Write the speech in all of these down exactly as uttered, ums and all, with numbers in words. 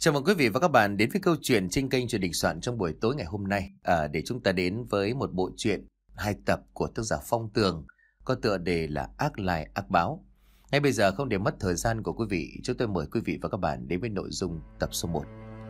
Chào mừng quý vị và các bạn đến với câu chuyện trên kênh Chuyện Đình Soạn trong buổi tối ngày hôm nay, à, để chúng ta đến với một bộ truyện hai tập của tác giả Phong Tường có tựa đề là Ác Lai Ác Báo. Ngay bây giờ không để mất thời gian của quý vị, chúng tôi mời quý vị và các bạn đến với nội dung tập số một.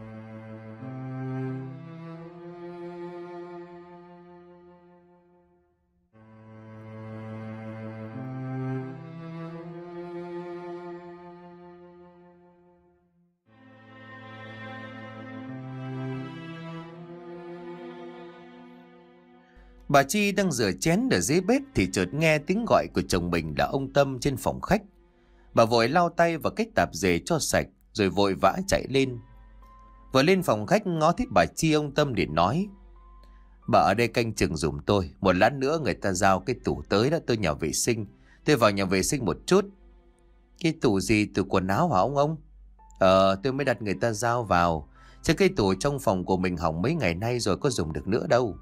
Bà Chi đang rửa chén ở dưới bếp thì chợt nghe tiếng gọi của chồng mình là ông Tâm trên phòng khách. Bà vội lau tay và cách tạp dề cho sạch rồi vội vã chạy lên. Vừa lên phòng khách ngó thấy bà Chi, ông Tâm để nói: "Bà ở đây canh chừng giùm tôi, một lát nữa người ta giao cái tủ tới đó, tôi nhà vệ sinh, tôi vào nhà vệ sinh một chút." "Cái tủ gì, tủ quần áo hả ông ông?" "Ờ, tôi mới đặt người ta giao vào, chứ cái tủ trong phòng của mình hỏng mấy ngày nay rồi, có dùng được nữa đâu."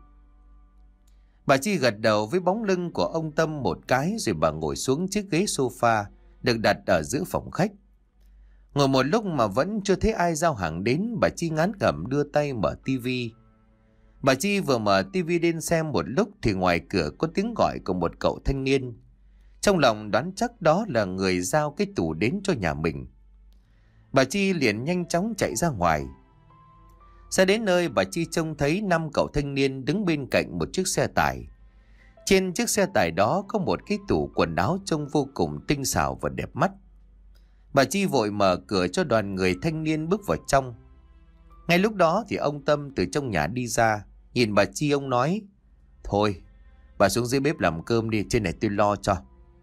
Bà Chi gật đầu với bóng lưng của ông Tâm một cái rồi bà ngồi xuống chiếc ghế sofa được đặt ở giữa phòng khách. Ngồi một lúc mà vẫn chưa thấy ai giao hàng đến, bà Chi ngán ngẩm đưa tay mở tivi. Bà Chi vừa mở tivi lên xem một lúc thì ngoài cửa có tiếng gọi của một cậu thanh niên. Trong lòng đoán chắc đó là người giao cái tủ đến cho nhà mình. Bà Chi liền nhanh chóng chạy ra ngoài. Ra đến nơi, bà Chi trông thấy năm cậu thanh niên đứng bên cạnh một chiếc xe tải. Trên chiếc xe tải đó có một cái tủ quần áo trông vô cùng tinh xảo và đẹp mắt. Bà Chi vội mở cửa cho đoàn người thanh niên bước vào trong. Ngay lúc đó thì ông Tâm từ trong nhà đi ra, nhìn bà Chi ông nói: "Thôi, bà xuống dưới bếp làm cơm đi, trên này tôi lo cho."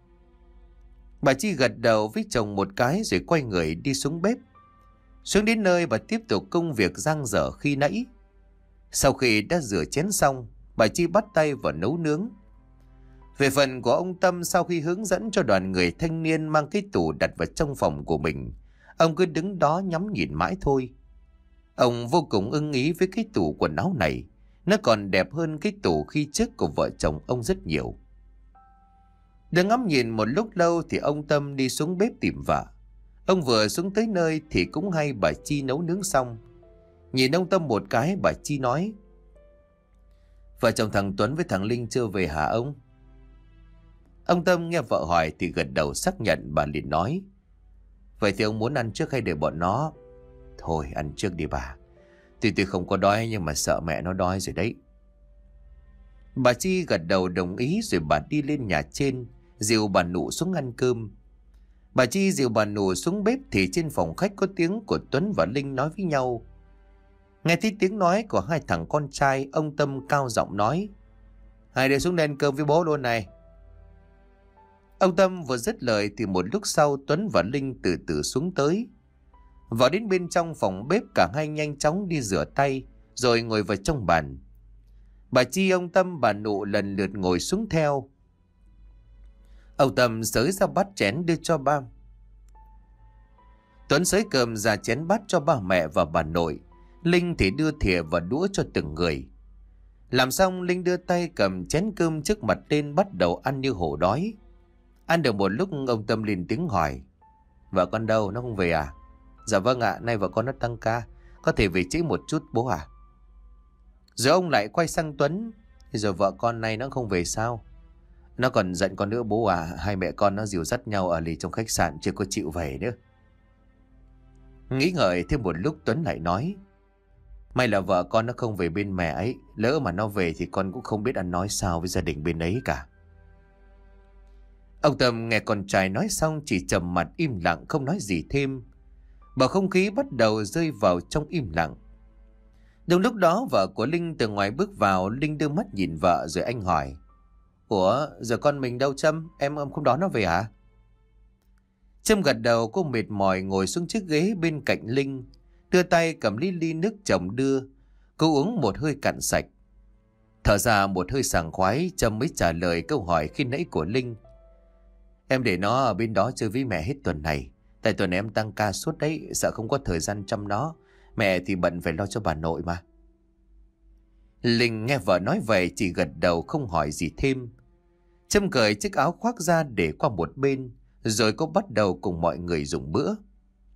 Bà Chi gật đầu với chồng một cái rồi quay người đi xuống bếp. Xuống đến nơi, bà tiếp tục công việc dang dở khi nãy. Sau khi đã rửa chén xong, bà Chi bắt tay vào nấu nướng. Về phần của ông Tâm, sau khi hướng dẫn cho đoàn người thanh niên mang cái tủ đặt vào trong phòng của mình, ông cứ đứng đó nhắm nhìn mãi thôi. Ông vô cùng ưng ý với cái tủ quần áo này, nó còn đẹp hơn cái tủ khi trước của vợ chồng ông rất nhiều. Đứng ngắm nhìn một lúc lâu thì ông Tâm đi xuống bếp tìm vợ. Ông vừa xuống tới nơi thì cũng hay bà Chi nấu nướng xong. Nhìn ông Tâm một cái, bà Chi nói: "Vợ chồng thằng Tuấn với thằng Linh chưa về hả ông?" Ông Tâm nghe vợ hỏi thì gật đầu xác nhận. Bà liền nói: "Vậy thì ông muốn ăn trước hay để bọn nó?" "Thôi ăn trước đi bà. Tuy tôi không có đói nhưng mà sợ mẹ nó đói rồi đấy." Bà Chi gật đầu đồng ý rồi bà đi lên nhà trên, dìu bà Nụ xuống ăn cơm. Bà Chi dìu bà Nụ xuống bếp thì trên phòng khách có tiếng của Tuấn và Linh nói với nhau. Nghe thấy tiếng nói của hai thằng con trai, ông Tâm cao giọng nói: "Hai đứa xuống đây ăn cơm với bố luôn này." Ông Tâm vừa dứt lời thì một lúc sau Tuấn và Linh từ từ xuống tới. Vào đến bên trong phòng bếp, cả hai nhanh chóng đi rửa tay rồi ngồi vào trong bàn. Bà Chi, ông Tâm, bà Nụ lần lượt ngồi xuống theo. Ông Tâm xới ra bát chén đưa cho ba. Tuấn xới cơm ra chén bát cho ba mẹ và bà nội. Linh thì đưa thìa và đũa cho từng người. Làm xong, Linh đưa tay cầm chén cơm trước mặt lên bắt đầu ăn như hổ đói. Ăn được một lúc, ông Tâm lên tiếng hỏi: "Vợ con đâu, nó không về à?" "Dạ vâng ạ, nay vợ con nó tăng ca, có thể về trễ một chút bố à." Rồi ông lại quay sang Tuấn: "Rồi vợ con nay nó không về sao?" "Nó còn giận con nữa bố à, hai mẹ con nó dìu dắt nhau ở lì trong khách sạn chưa có chịu về nữa." Nghĩ ngợi thêm một lúc, Tuấn lại nói: "May là vợ con nó không về bên mẹ ấy, lỡ mà nó về thì con cũng không biết ăn nói sao với gia đình bên ấy cả." Ông Tâm nghe con trai nói xong chỉ trầm mặt im lặng không nói gì thêm. Bầu không khí bắt đầu rơi vào trong im lặng. Đúng lúc đó vợ của Linh từ ngoài bước vào. Linh đưa mắt nhìn vợ rồi anh hỏi: "Ủa, giờ con mình đâu Trâm? Em em không đón nó về hả?" Trâm gật đầu. Cô mệt mỏi ngồi xuống chiếc ghế bên cạnh Linh, đưa tay cầm ly ly nước chồng đưa. Cô uống một hơi cạn sạch, thở ra một hơi sảng khoái. Trâm mới trả lời câu hỏi khi nãy của Linh: "Em để nó ở bên đó chơi với mẹ hết tuần này. Tại tuần này em tăng ca suốt đấy, sợ không có thời gian chăm nó. Mẹ thì bận phải lo cho bà nội mà." Linh nghe vợ nói vậy chỉ gật đầu không hỏi gì thêm. Trâm cởi chiếc áo khoác ra để qua một bên, rồi cô bắt đầu cùng mọi người dùng bữa.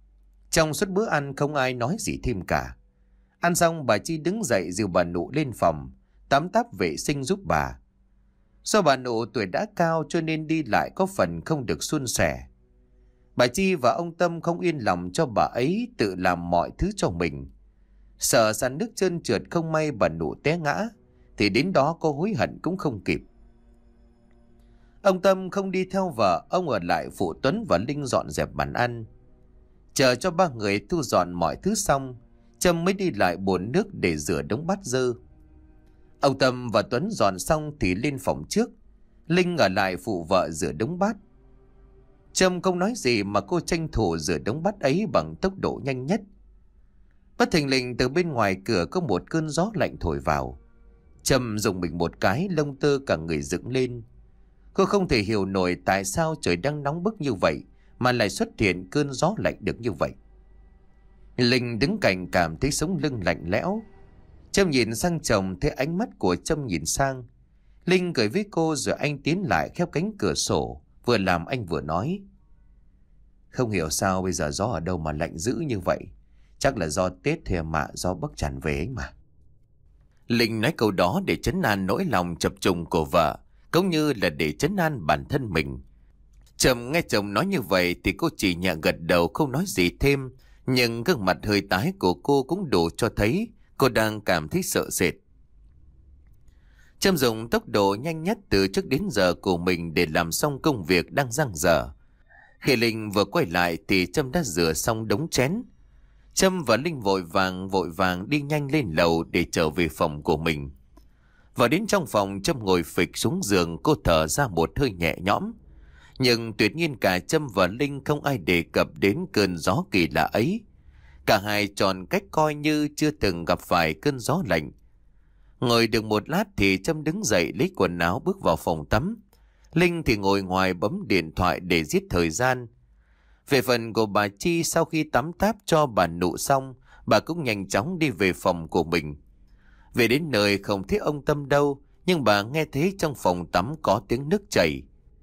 Trong suốt bữa ăn không ai nói gì thêm cả. Ăn xong bà Chi đứng dậy dìu bà Nụ lên phòng, tắm táp vệ sinh giúp bà. Do bà Nụ tuổi đã cao cho nên đi lại có phần không được suôn sẻ. Bà Chi và ông Tâm không yên lòng cho bà ấy tự làm mọi thứ cho mình. Sợ sàn nước trơn trượt không may bà Nụ té ngã, thì đến đó có hối hận cũng không kịp. Ông Tâm không đi theo vợ, ông ở lại phụ Tuấn và Linh dọn dẹp bàn ăn. Chờ cho ba người thu dọn mọi thứ xong, Trâm mới đi lại bồn nước để rửa đống bát dơ. Ông Tâm và Tuấn dọn xong thì lên phòng trước, Linh ở lại phụ vợ rửa đống bát. Trâm không nói gì mà cô tranh thủ rửa đống bát ấy bằng tốc độ nhanh nhất. Bất thình lình từ bên ngoài cửa có một cơn gió lạnh thổi vào. Trâm dùng mình một cái, lông tơ cả người dựng lên. Cô không thể hiểu nổi tại sao trời đang nóng bức như vậy mà lại xuất hiện cơn gió lạnh được như vậy. Linh đứng cạnh cảm thấy sống lưng lạnh lẽo. Trâm nhìn sang chồng, thấy ánh mắt của Trâm nhìn sang. Linh cười với cô rồi anh tiến lại khép cánh cửa sổ, vừa làm anh vừa nói: Không hiểu sao bây giờ gió ở đâu mà lạnh dữ như vậy. Chắc là do Tết thì mà gió bấc tràn về ấy mà. Linh nói câu đó để trấn an nỗi lòng chập trùng của vợ, cũng như là để trấn an bản thân mình. Trâm nghe chồng nói như vậy thì cô chỉ nhẹ gật đầu không nói gì thêm, nhưng gương mặt hơi tái của cô cũng đủ cho thấy cô đang cảm thấy sợ sệt. Trâm dùng tốc độ nhanh nhất từ trước đến giờ của mình để làm xong công việc đang dang dở. Khi Linh vừa quay lại thì Trâm đã rửa xong đống chén. Trâm và Linh vội vàng vội vàng đi nhanh lên lầu để trở về phòng của mình. Vào đến trong phòng, Trâm ngồi phịch xuống giường, cô thở ra một hơi nhẹ nhõm. Nhưng tuyệt nhiên cả Trâm và Linh không ai đề cập đến cơn gió kỳ lạ ấy. Cả hai chọn cách coi như chưa từng gặp phải cơn gió lạnh. Ngồi được một lát thì Trâm đứng dậy lấy quần áo bước vào phòng tắm. Linh thì ngồi ngoài bấm điện thoại để giết thời gian. Về phần của bà Chi, sau khi tắm táp cho bà Nụ xong, bà cũng nhanh chóng đi về phòng của mình. Về đến nơi không thấy ông Tâm đâu, nhưng bà nghe thấy trong phòng tắm có tiếng nước chảy.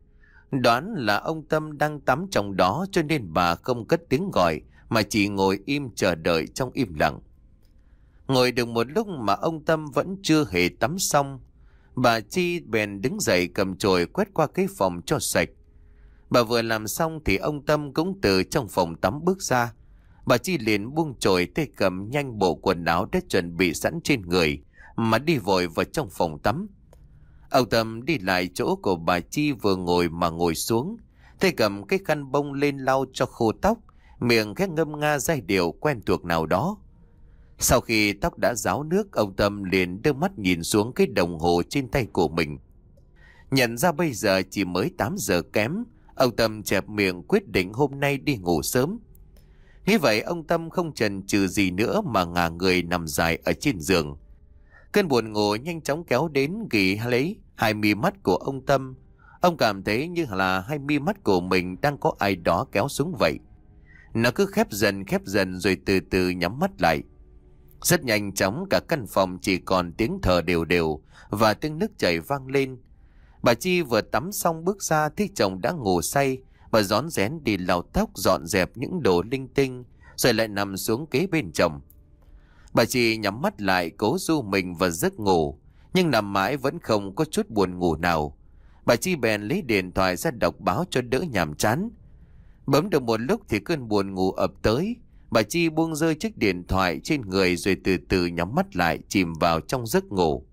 Đoán là ông Tâm đang tắm trong đó cho nên bà không cất tiếng gọi mà chỉ ngồi im chờ đợi trong im lặng. Ngồi được một lúc mà ông Tâm vẫn chưa hề tắm xong, bà Chi bèn đứng dậy cầm chổi quét qua cái phòng cho sạch. Bà vừa làm xong thì ông Tâm cũng từ trong phòng tắm bước ra. Bà Chi liền buông chổi, tay cầm nhanh bộ quần áo đã chuẩn bị sẵn trên người mà đi vội vào trong phòng tắm. Ông Tâm đi lại chỗ của bà Chi vừa ngồi mà ngồi xuống, tay cầm cái khăn bông lên lau cho khô tóc, miệng khẽ ngâm nga giai điệu quen thuộc nào đó. Sau khi tóc đã ráo nước, ông Tâm liền đưa mắt nhìn xuống cái đồng hồ trên tay của mình. Nhận ra bây giờ chỉ mới tám giờ kém, ông Tâm chẹp miệng quyết định hôm nay đi ngủ sớm. Thế vậy ông Tâm không chần chừ gì nữa mà ngả người nằm dài ở trên giường. Cơn buồn ngủ nhanh chóng kéo đến ghì lấy hai mi mắt của ông Tâm. Ông cảm thấy như là hai mi mắt của mình đang có ai đó kéo xuống vậy. Nó cứ khép dần khép dần rồi từ từ nhắm mắt lại. Rất nhanh chóng cả căn phòng chỉ còn tiếng thở đều đều và tiếng nước chảy vang lên. Bà Chi vừa tắm xong bước ra thấy chồng đã ngủ say. Bà rón rén đi lau tóc, dọn dẹp những đồ linh tinh rồi lại nằm xuống kế bên chồng. Bà Chi nhắm mắt lại cố du mình vào giấc ngủ, nhưng nằm mãi vẫn không có chút buồn ngủ nào. Bà Chi bèn lấy điện thoại ra đọc báo cho đỡ nhàm chán. Bấm được một lúc thì cơn buồn ngủ ập tới. Bà Chi buông rơi chiếc điện thoại trên người rồi từ từ nhắm mắt lại chìm vào trong giấc ngủ.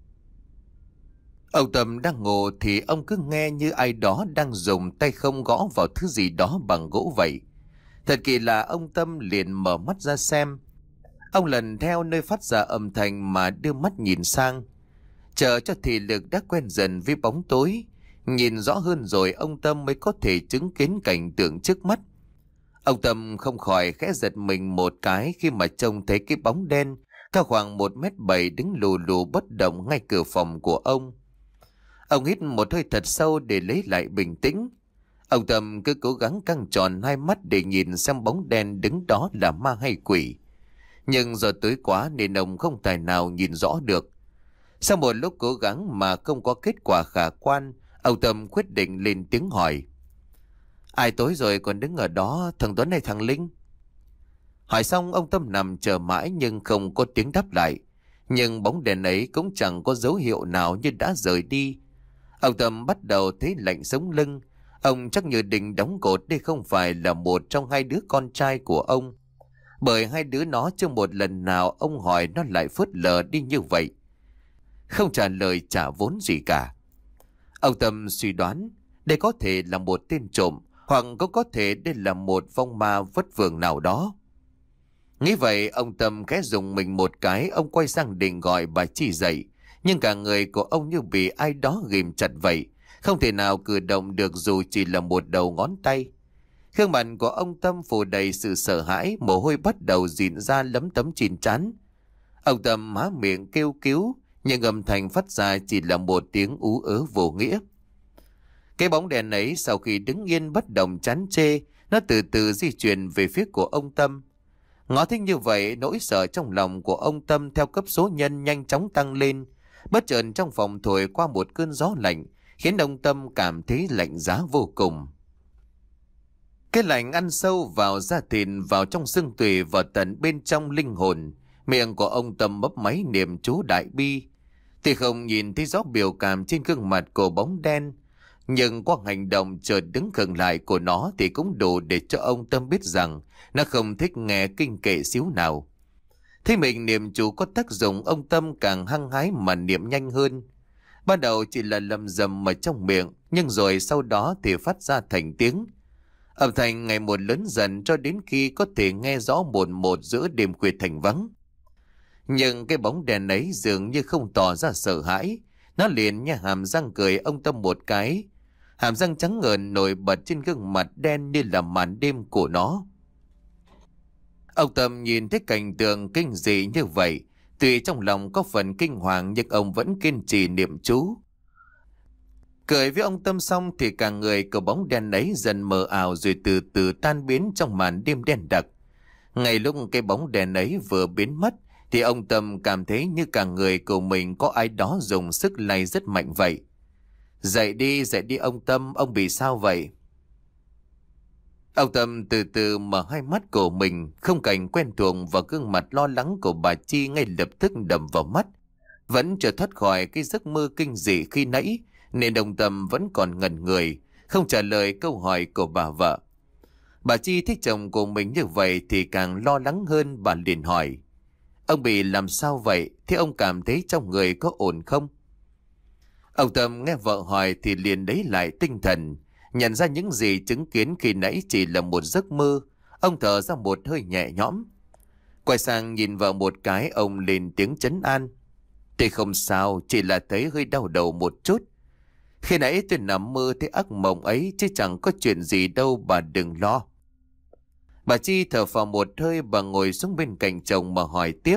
Ông Tâm đang ngủ thì ông cứ nghe như ai đó đang dùng tay không gõ vào thứ gì đó bằng gỗ vậy. Thật kỳ lạ, ông Tâm liền mở mắt ra xem. Ông lần theo nơi phát ra âm thanh mà đưa mắt nhìn sang. Chờ cho thị lực đã quen dần với bóng tối, nhìn rõ hơn rồi ông Tâm mới có thể chứng kiến cảnh tượng trước mắt. Ông Tâm không khỏi khẽ giật mình một cái khi mà trông thấy cái bóng đen cao khoảng một mét bảy đứng lù lù bất động ngay cửa phòng của ông. Ông hít một hơi thật sâu để lấy lại bình tĩnh. Ông Tâm cứ cố gắng căng tròn hai mắt để nhìn xem bóng đen đứng đó là ma hay quỷ. Nhưng do tối quá nên ông không tài nào nhìn rõ được. Sau một lúc cố gắng mà không có kết quả khả quan, ông Tâm quyết định lên tiếng hỏi: Ai tối rồi còn đứng ở đó, thằng Tuấn hay thằng Linh? Hỏi xong ông Tâm nằm chờ mãi nhưng không có tiếng đáp lại. Nhưng bóng đèn ấy cũng chẳng có dấu hiệu nào như đã rời đi. Ông Tâm bắt đầu thấy lạnh sống lưng. Ông chắc như định đóng cột đây không phải là một trong hai đứa con trai của ông. Bởi hai đứa nó chưa một lần nào ông hỏi nó lại phớt lờ đi như vậy. Không trả lời trả vốn gì cả. Ông Tâm suy đoán đây có thể là một tên trộm, hoặc cũng có thể đây là một vong ma vất vưởng nào đó. Nghĩ vậy ông Tâm khẽ dùng mình một cái, ông quay sang định gọi bà Chi dậy. Nhưng cả người của ông như bị ai đó ghìm chặt vậy, không thể nào cử động được dù chỉ là một đầu ngón tay. Gương mặt của ông Tâm phủ đầy sự sợ hãi, mồ hôi bắt đầu rịn ra lấm tấm trên trán. Ông Tâm há miệng kêu cứu, nhưng âm thanh phát ra chỉ là một tiếng ú ớ vô nghĩa. Cái bóng đèn ấy sau khi đứng yên bất động chán chê, nó từ từ di chuyển về phía của ông Tâm. Ngó thấy như vậy, nỗi sợ trong lòng của ông Tâm theo cấp số nhân nhanh chóng tăng lên. Bất chợt trong phòng thổi qua một cơn gió lạnh, khiến ông Tâm cảm thấy lạnh giá vô cùng. Cái lạnh ăn sâu vào da thịt, vào trong xương tủy, vào tận bên trong linh hồn. Miệng của ông Tâm mấp máy niệm chú đại bi. Thì không nhìn thấy rõ biểu cảm trên gương mặt của bóng đen, nhưng qua hành động chợt đứng khựng lại của nó thì cũng đủ để cho ông Tâm biết rằng nó không thích nghe kinh kệ xíu nào. Thấy mình niệm chú có tác dụng, ông Tâm càng hăng hái mà niệm nhanh hơn. Ban đầu chỉ là lầm rầm ở trong miệng, nhưng rồi sau đó thì phát ra thành tiếng. Âm thanh ngày một lớn dần cho đến khi có thể nghe rõ một một giữa đêm khuya thành vắng. Nhưng cái bóng đèn ấy dường như không tỏ ra sợ hãi. Nó liền nha hàm răng cười ông Tâm một cái. Hàm răng trắng ngợn nổi bật trên gương mặt đen như là màn đêm của nó. Ông Tâm nhìn thấy cảnh tượng kinh dị như vậy, tuy trong lòng có phần kinh hoàng nhưng ông vẫn kiên trì niệm chú. Cười với ông Tâm xong thì cả người của bóng đen ấy dần mờ ảo rồi từ từ tan biến trong màn đêm đen đặc. Ngay lúc cái bóng đèn ấy vừa biến mất thì ông Tâm cảm thấy như cả người của mình có ai đó dùng sức lay rất mạnh vậy. Dậy đi, dậy đi ông Tâm, ông bị sao vậy? Ông Tâm từ từ mở hai mắt của mình, không cảnh quen thuộc và gương mặt lo lắng của bà Chi ngay lập tức đầm vào mắt. Vẫn chưa thoát khỏi cái giấc mơ kinh dị khi nãy, nên ông Tâm vẫn còn ngẩn người, không trả lời câu hỏi của bà vợ. Bà Chi thấy chồng của mình như vậy thì càng lo lắng hơn, bà liền hỏi. Ông bị làm sao vậy? Thế ông cảm thấy trong người có ổn không? Ông Tâm nghe vợ hỏi thì liền lấy lại tinh thần, nhận ra những gì chứng kiến khi nãy chỉ là một giấc mơ. Ông thở ra một hơi nhẹ nhõm. Quay sang nhìn vợ một cái, ông lên tiếng trấn an. Thì không sao, chỉ là thấy hơi đau đầu một chút. Khi nãy tôi nằm mơ thấy ác mộng ấy chứ chẳng có chuyện gì đâu, bà đừng lo. Bà Chi thở phào một hơi, bà ngồi xuống bên cạnh chồng mà hỏi tiếp.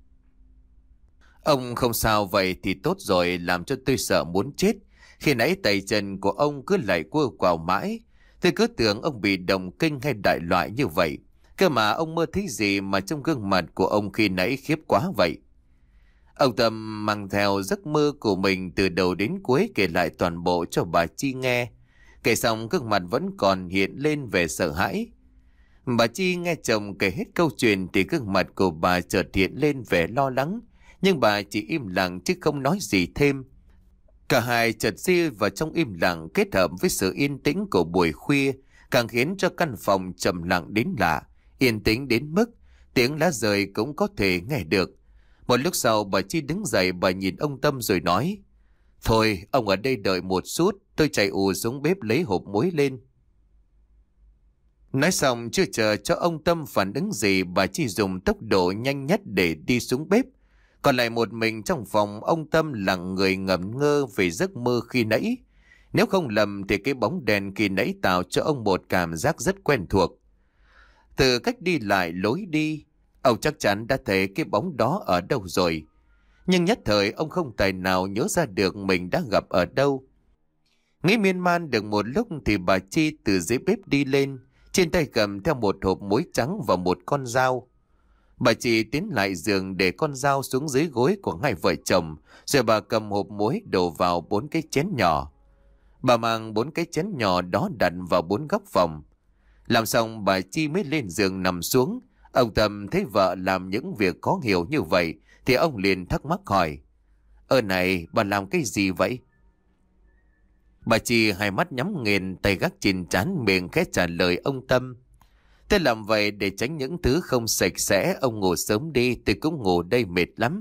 Ông không sao vậy thì tốt rồi, làm cho tôi sợ muốn chết. Khi nãy tay chân của ông cứ lại quơ quào mãi. Tôi cứ tưởng ông bị động kinh hay đại loại như vậy. Cơ mà ông mơ thấy gì mà trong gương mặt của ông khi nãy khiếp quá vậy? Ông Tâm mang theo giấc mơ của mình từ đầu đến cuối kể lại toàn bộ cho bà Chi nghe. Kể xong gương mặt vẫn còn hiện lên vẻ sợ hãi. Bà Chi nghe chồng kể hết câu chuyện thì gương mặt của bà chợt hiện lên vẻ lo lắng. Nhưng bà chỉ im lặng chứ không nói gì thêm. Cả hai chợt di vào trong im lặng kết hợp với sự yên tĩnh của buổi khuya, càng khiến cho căn phòng trầm lặng đến lạ, yên tĩnh đến mức tiếng lá rơi cũng có thể nghe được. Một lúc sau bà Chi đứng dậy, bà nhìn ông Tâm rồi nói. Thôi ông ở đây đợi một chút, tôi chạy ù xuống bếp lấy hộp muối lên. Nói xong chưa chờ cho ông Tâm phản ứng gì, bà Chi dùng tốc độ nhanh nhất để đi xuống bếp. Còn lại một mình trong phòng, ông Tâm lặng người ngẩn ngơ về giấc mơ khi nãy. Nếu không lầm thì cái bóng đèn khi nãy tạo cho ông một cảm giác rất quen thuộc. Từ cách đi lại lối đi, ông chắc chắn đã thấy cái bóng đó ở đâu rồi. Nhưng nhất thời ông không tài nào nhớ ra được mình đã gặp ở đâu. Nghĩ miên man được một lúc thì bà Chi từ dưới bếp đi lên, trên tay cầm theo một hộp muối trắng và một con dao. Bà Chi tiến lại giường để con dao xuống dưới gối của hai vợ chồng, rồi bà cầm hộp muối đổ vào bốn cái chén nhỏ. Bà mang bốn cái chén nhỏ đó đặt vào bốn góc phòng. Làm xong bà Chi mới lên giường nằm xuống, Ông Tâm thấy vợ làm những việc khó hiểu như vậy thì ông liền thắc mắc hỏi: Ơ này, bà làm cái gì vậy? Bà Chi hai mắt nhắm nghiền, tay gác trên trán, miệng khẽ trả lời ông Tâm: Tôi làm vậy để tránh những thứ không sạch sẽ. Ông ngủ sớm đi, tôi cũng ngủ đây mệt lắm.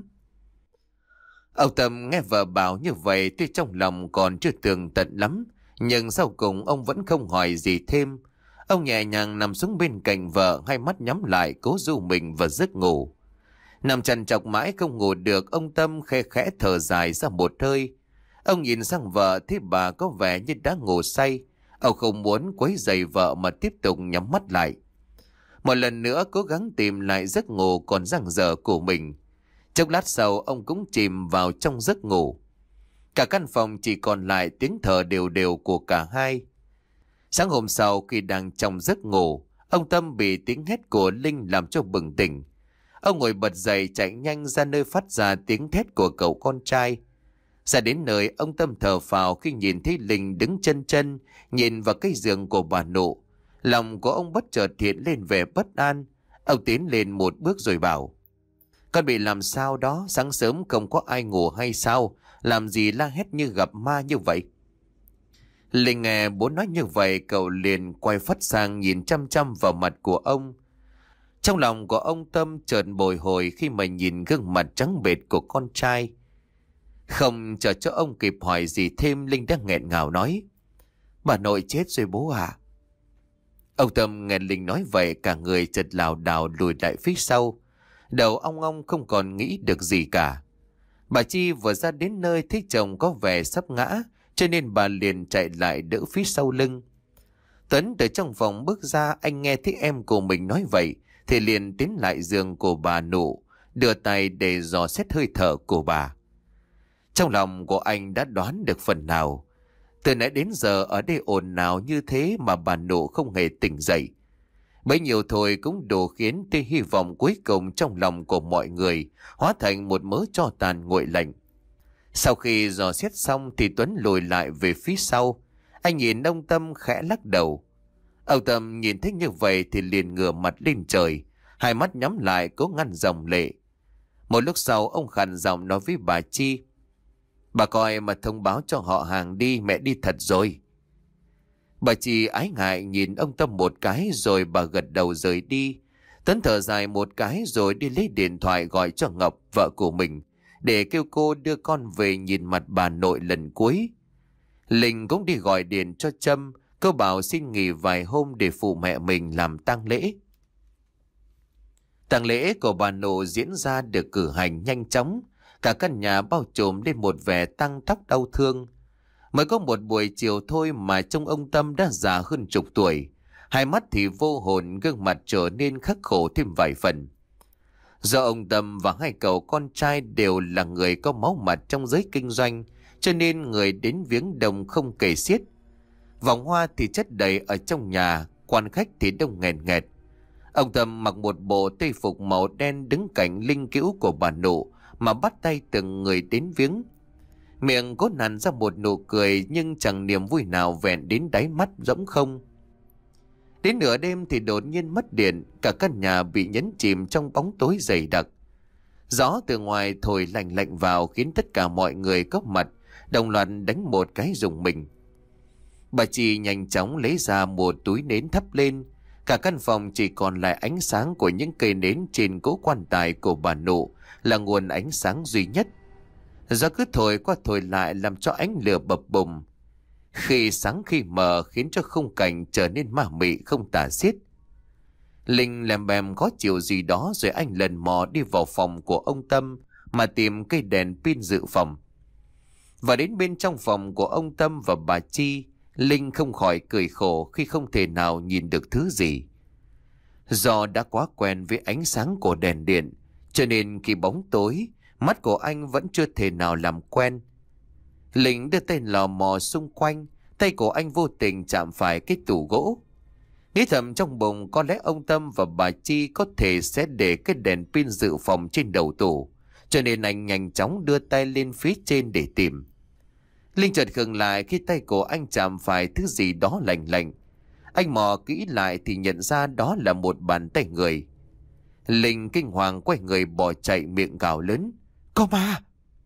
Ông Tâm nghe vợ bảo như vậy tuy trong lòng còn chưa tường tận lắm, nhưng sau cùng ông vẫn không hỏi gì thêm. Ông nhẹ nhàng nằm xuống bên cạnh vợ, hai mắt nhắm lại cố dụ mình vào giấc ngủ. Nằm trằn trọc mãi không ngủ được, ông Tâm khe khẽ thở dài ra một hơi. Ông nhìn sang vợ thấy bà có vẻ như đã ngủ say. Ông không muốn quấy rầy vợ mà tiếp tục nhắm mắt lại. Một lần nữa cố gắng tìm lại giấc ngủ còn dang dở của mình. Chốc lát sau ông cũng chìm vào trong giấc ngủ. Cả căn phòng chỉ còn lại tiếng thở đều đều của cả hai. Sáng hôm sau khi đang trong giấc ngủ, ông Tâm bị tiếng hét của Linh làm cho bừng tỉnh. Ông ngồi bật dậy chạy nhanh ra nơi phát ra tiếng thét của cậu con trai. Ra đến nơi, ông Tâm thở phào khi nhìn thấy Linh đứng chân chân nhìn vào cái giường của bà Nụ. Lòng của ông bất chợt hiện lên vẻ bất an. Ông tiến lên một bước rồi bảo: Con bị làm sao đó, sáng sớm không có ai ngủ hay sao? Làm gì la hét như gặp ma như vậy? Linh nghe bố nói như vậy, cậu liền quay phắt sang nhìn chăm chăm vào mặt của ông. Trong lòng của ông Tâm chợt bồi hồi khi mà nhìn gương mặt trắng bệch của con trai. Không chờ cho ông kịp hỏi gì thêm, Linh đã nghẹn ngào nói: Bà nội chết rồi bố à? Ông Tâm nghe Linh nói vậy, cả người chợt lảo đảo lùi lại phía sau. Đầu ong ong không còn nghĩ được gì cả. Bà Chi vừa ra đến nơi thấy chồng có vẻ sắp ngã, cho nên bà liền chạy lại đỡ phía sau lưng. Tuấn từ trong phòng bước ra, anh nghe thấy em của mình nói vậy thì liền tiến lại giường của bà Nụ, đưa tay để dò xét hơi thở của bà. Trong lòng của anh đã đoán được phần nào. Từ nãy đến giờ ở đây ồn ào như thế mà bà Nụ không hề tỉnh dậy. Bấy nhiêu thôi cũng đủ khiến tia hy vọng cuối cùng trong lòng của mọi người hóa thành một mớ tro tàn nguội lạnh. Sau khi dò xét xong thì Tuấn lùi lại về phía sau. Anh nhìn ông Tâm khẽ lắc đầu. Ông Tâm nhìn thấy như vậy thì liền ngửa mặt lên trời, hai mắt nhắm lại cố ngăn dòng lệ. Một lúc sau ông khàn giọng nói với bà Chi: Bà coi mà thông báo cho họ hàng đi, mẹ đi thật rồi. Bà Chi ái ngại nhìn ông Tâm một cái rồi bà gật đầu rời đi. Tuấn thở dài một cái rồi đi lấy điện thoại gọi cho Ngọc, vợ của mình, để kêu cô đưa con về nhìn mặt bà nội lần cuối. Linh cũng đi gọi điện cho Trâm, cô bảo xin nghỉ vài hôm để phụ mẹ mình làm tang lễ. Tang lễ của bà Nụ diễn ra được cử hành nhanh chóng, cả căn nhà bao trùm lên một vẻ tang tóc đau thương. Mới có một buổi chiều thôi mà trông ông Tâm đã già hơn chục tuổi, hai mắt thì vô hồn, gương mặt trở nên khắc khổ thêm vài phần. Do ông Tâm và hai cậu con trai đều là người có máu mặt trong giới kinh doanh, cho nên người đến viếng đông không kể xiết. Vòng hoa thì chất đầy ở trong nhà, quan khách thì đông nghẹt nghẹt. Ông Tâm mặc một bộ tây phục màu đen đứng cạnh linh cữu của bà Nụ mà bắt tay từng người đến viếng. Miệng cố nặn ra một nụ cười nhưng chẳng niềm vui nào vẹn đến đáy mắt rỗng không. Đến nửa đêm thì đột nhiên mất điện, cả căn nhà bị nhấn chìm trong bóng tối dày đặc. Gió từ ngoài thổi lạnh lạnh vào khiến tất cả mọi người có mặt đồng loạt đánh một cái rùng mình. Bà Chi nhanh chóng lấy ra một túi nến thắp lên. Cả căn phòng chỉ còn lại ánh sáng của những cây nến trên cỗ quan tài của bà Nụ là nguồn ánh sáng duy nhất. Gió cứ thổi qua thổi lại làm cho ánh lửa bập bùng, khi sáng khi mờ khiến cho khung cảnh trở nên ma mị không tả xiết. Linh lèm bèm khó chịu gì đó rồi anh lần mò đi vào phòng của ông Tâm mà tìm cây đèn pin dự phòng. Và đến bên trong phòng của ông Tâm và bà Chi, Linh không khỏi cười khổ khi không thể nào nhìn được thứ gì. Do đã quá quen với ánh sáng của đèn điện, cho nên khi bóng tối, mắt của anh vẫn chưa thể nào làm quen. Linh đưa tay lò mò xung quanh, tay của anh vô tình chạm phải cái tủ gỗ. Nghĩ thầm trong bụng có lẽ ông Tâm và bà Chi có thể sẽ để cái đèn pin dự phòng trên đầu tủ, cho nên anh nhanh chóng đưa tay lên phía trên để tìm. Linh chợt khựng lại khi tay của anh chạm phải thứ gì đó lạnh lạnh. Anh mò kỹ lại thì nhận ra đó là một bàn tay người. Linh kinh hoàng quay người bỏ chạy, miệng gào lớn: Có ma!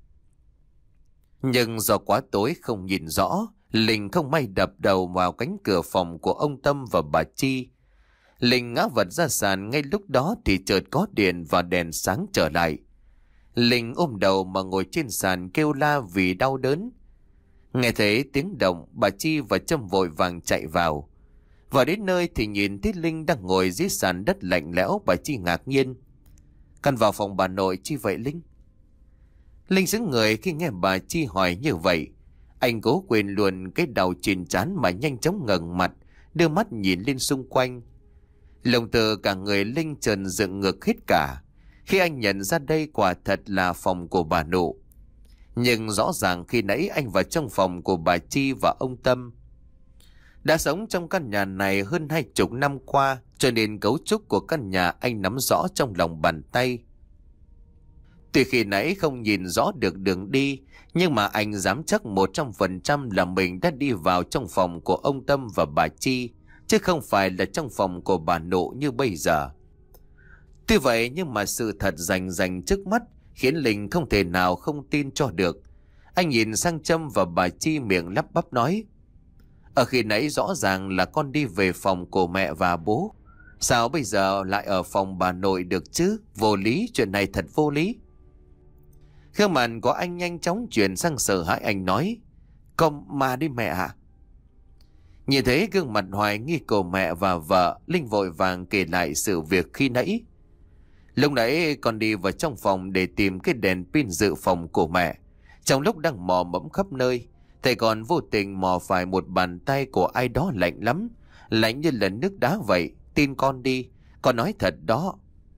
Nhưng do quá tối không nhìn rõ, Linh không may đập đầu vào cánh cửa phòng của ông Tâm và bà Chi. Linh ngã vật ra sàn, ngay lúc đó thì chợt có điện và đèn sáng trở lại. Linh ôm đầu mà ngồi trên sàn kêu la vì đau đớn. Nghe thấy tiếng động, bà Chi và Trâm vội vàng chạy vào. Và đến nơi thì nhìn thấy Linh đang ngồi dưới sàn đất lạnh lẽo. Bà Chi ngạc nhiên: Căn vào phòng bà nội chi vậy Linh? Linh sững người khi nghe bà Chi hỏi như vậy. Anh cố quên luôn cái đầu trên trán mà nhanh chóng ngẩng mặt, đưa mắt nhìn lên xung quanh. Lồng từ cả người Linh trần dựng ngược hết cả khi anh nhận ra đây quả thật là phòng của bà Nụ. Nhưng rõ ràng khi nãy anh vào trong phòng của bà Chi và ông Tâm. Đã sống trong căn nhà này hơn hai chục năm qua, cho nên cấu trúc của căn nhà anh nắm rõ trong lòng bàn tay. Tuy khi nãy không nhìn rõ được đường đi, nhưng mà anh dám chắc một trăm phần trăm là mình đã đi vào trong phòng của ông Tâm và bà Chi, chứ không phải là trong phòng của bà Nụ như bây giờ. Tuy vậy nhưng mà sự thật rành rành trước mắt khiến Linh không thể nào không tin cho được. Anh nhìn sang Trâm và bà Chi, miệng lắp bắp nói: Ở khi nãy rõ ràng là con đi về phòng của mẹ và bố, sao bây giờ lại ở phòng bà nội được chứ? Vô lý, chuyện này thật vô lý. Gương mặt của anh nhanh chóng chuyển sang sợ hãi. Anh nói: Con ma đi mẹ ạ. Nhìn thấy gương mặt hoài nghi của mẹ và vợ, Linh vội vàng kể lại sự việc khi nãy. Lúc nãy con đi vào trong phòng để tìm cái đèn pin dự phòng của mẹ. Trong lúc đang mò mẫm khắp nơi, thầy còn vô tình mò phải một bàn tay của ai đó lạnh lắm, lạnh như là nước đá vậy. Tin con đi, con nói thật đó.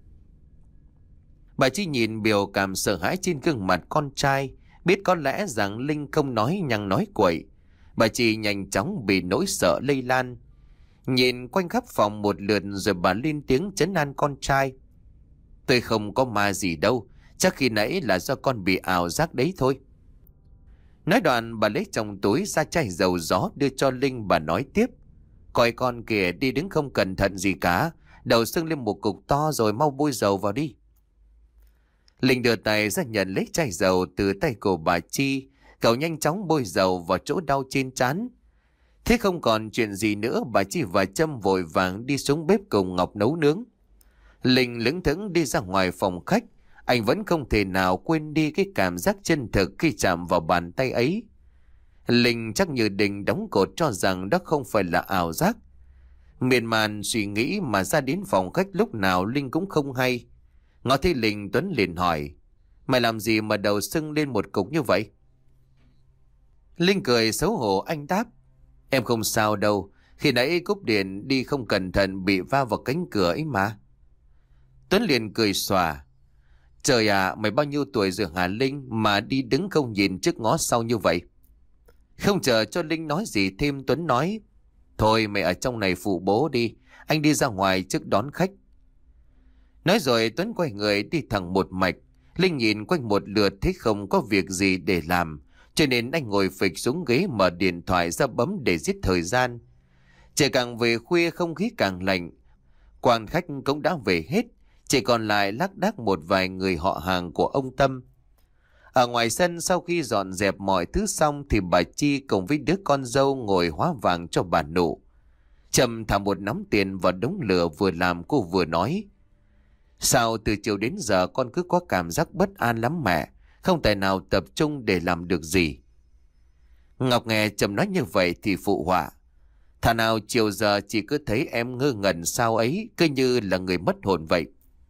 Bà Chi nhìn biểu cảm sợ hãi trên gương mặt con trai, biết có lẽ rằng Linh không nói nhăng nói quậy. Bà Chi nhanh chóng bị nỗi sợ lây lan. Nhìn quanh khắp phòng một lượt rồi bà lên tiếng trấn an con trai: Tôi không có ma gì đâu, chắc khi nãy là do con bị ảo giác đấy thôi. Nói đoạn bà lấy trong túi ra chai dầu gió đưa cho Linh. Bà nói tiếp: Coi con kìa, đi đứng không cẩn thận gì cả, đầu sưng lên một cục to rồi, mau bôi dầu vào đi. Linh đưa tay ra nhận lấy chai dầu từ tay của bà Chi. Cậu nhanh chóng bôi dầu vào chỗ đau trên trán. Thế không còn chuyện gì nữa, bà Chi và Trâm vội vàng đi xuống bếp cùng Ngọc nấu nướng. Linh lững thững đi ra ngoài phòng khách. Anh vẫn không thể nào quên đi cái cảm giác chân thực khi chạm vào bàn tay ấy. Linh chắc như định đóng cột cho rằng đó không phải là ảo giác. Miên man suy nghĩ mà ra đến phòng khách lúc nào Linh cũng không hay. Ngó thấy Linh, Tuấn liền hỏi: Mày làm gì mà đầu sưng lên một cục như vậy? Linh cười xấu hổ, anh đáp: Em không sao đâu, khi nãy cúp điện đi không cẩn thận bị va vào cánh cửa ấy mà. Tuấn liền cười xòa: Trời à, mày bao nhiêu tuổi rồi hả Linh mà đi đứng không nhìn trước ngó sau như vậy? Không chờ cho Linh nói gì thêm, Tuấn nói: Thôi mày ở trong này phụ bố đi, anh đi ra ngoài trước đón khách. Nói rồi Tuấn quay người đi thẳng một mạch. Linh nhìn quanh một lượt thấy không có việc gì để làm, cho nên anh ngồi phịch xuống ghế mở điện thoại ra bấm để giết thời gian. Trời càng về khuya, không khí càng lạnh. Quan khách cũng đã về hết, chỉ còn lại lác đác một vài người họ hàng của ông Tâm. Ở ngoài sân sau khi dọn dẹp mọi thứ xong thì bà Chi cùng với đứa con dâu ngồi hóa vàng cho bà Nụ. Trầm thả một nắm tiền vào đống lửa, vừa làm cô vừa nói: Sao từ chiều đến giờ con cứ có cảm giác bất an lắm mẹ, không thể nào tập trung để làm được gì. Ngọc nghe Trầm nói như vậy thì phụ họa: Thà nào chiều giờ chỉ cứ thấy em ngơ ngẩn sao ấy, cứ như là người mất hồn vậy.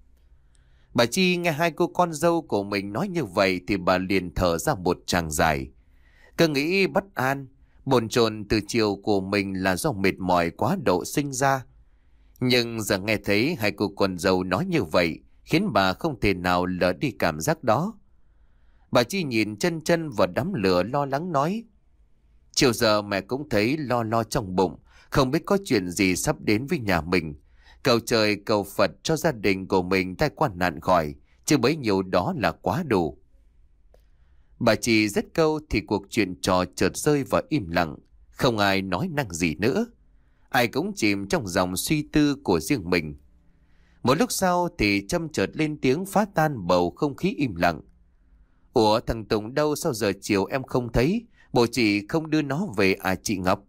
Bà Chi nghe hai cô con dâu của mình nói như vậy thì bà liền thở ra một tràng dài. Cứ nghĩ bất an, bồn chồn từ chiều của mình là do mệt mỏi quá độ sinh ra. Nhưng giờ nghe thấy hai cô con dâu nói như vậy khiến bà không thể nào lỡ đi cảm giác đó. Bà Chi nhìn chân chân vào đám lửa lo lắng nói: Chiều giờ mẹ cũng thấy lo lo trong bụng, không biết có chuyện gì sắp đến với nhà mình. Cầu trời cầu Phật cho gia đình của mình tai qua nạn khỏi, chứ bấy nhiêu đó là quá đủ. Bà Chi dứt câu thì cuộc chuyện trò chợt rơi vào im lặng, không ai nói năng gì nữa. Ai cũng chìm trong dòng suy tư của riêng mình. Một lúc sau thì Trâm chợt lên tiếng phá tan bầu không khí im lặng. Ủa thằng Tùng đâu, sao giờ chiều em không thấy? Bộ chị không đưa nó về à chị Ngọc?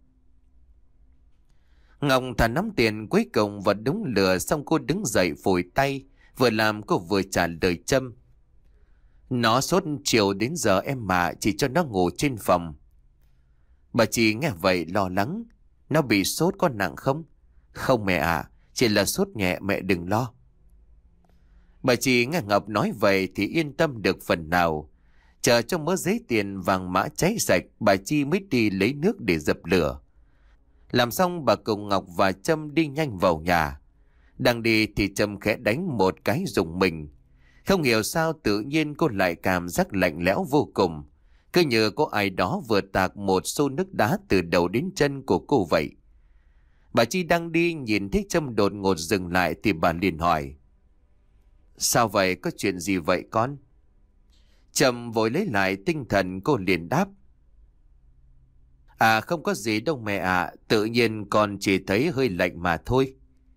Ngọc thả nắm tiền cuối cùng vào đống lửa, xong cô đứng dậy phủi tay. Vừa làm cô vừa trả lời Trâm. Nó sốt chiều đến giờ em mà, chỉ cho nó ngủ trên phòng. Bà chị nghe vậy lo lắng. Nó bị sốt có nặng không? Không mẹ à, chỉ là sốt nhẹ, mẹ đừng lo. Bà chị nghe Ngọc nói vậy thì yên tâm được phần nào. Chờ cho mớ giấy tiền vàng mã cháy sạch, bà Chi mới đi lấy nước để dập lửa. Làm xong bà cùng Ngọc và Trâm đi nhanh vào nhà. Đang đi thì Trâm khẽ đánh một cái rùng mình. Không hiểu sao tự nhiên cô lại cảm giác lạnh lẽo vô cùng. Cứ như có ai đó vừa tạt một xô nước đá từ đầu đến chân của cô vậy. Bà Chi đang đi nhìn thấy Trâm đột ngột dừng lại thì bà liền hỏi. Sao vậy, có chuyện gì vậy con? Trâm vội lấy lại tinh thần, cô liền đáp. À không có gì đâu mẹ ạ, à, tự nhiên con chỉ thấy hơi lạnh mà thôi.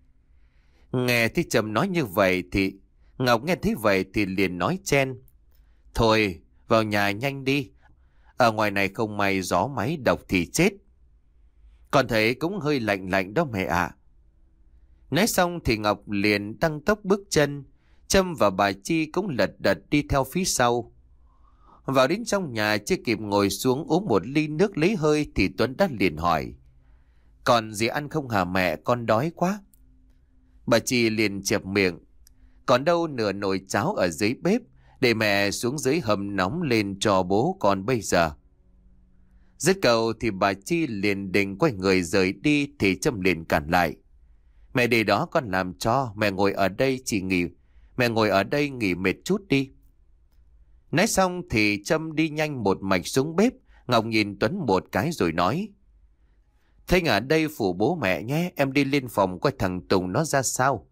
Nghe thấy Trâm nói như vậy thì Ngọc nghe thấy vậy thì liền nói chen. Thôi vào nhà nhanh đi, ở ngoài này không may gió máy độc thì chết. Con thấy cũng hơi lạnh lạnh đó mẹ ạ. À. Nói xong thì Ngọc liền tăng tốc bước chân. Trâm và bà Chi cũng lật đật đi theo phía sau. Vào đến trong nhà chưa kịp ngồi xuống uống một ly nước lấy hơi thì Tuấn đã liền hỏi. Còn gì ăn không hả mẹ, con đói quá. Bà Chi liền chẹp miệng. Còn đâu nửa nồi cháo ở dưới bếp, để mẹ xuống dưới hầm nóng lên cho bố con bây giờ. Dứt câu thì bà Chi liền định quay người rời đi thì Trâm liền cản lại. Mẹ để đó con làm cho, mẹ ngồi ở đây chỉ nghỉ, mẹ ngồi ở đây nghỉ mệt chút đi. Nói xong thì Trâm đi nhanh một mạch xuống bếp. Ngọc nhìn Tuấn một cái rồi nói. Thế ở đây phụ bố mẹ nhé, em đi lên phòng coi thằng Tùng nó ra sao.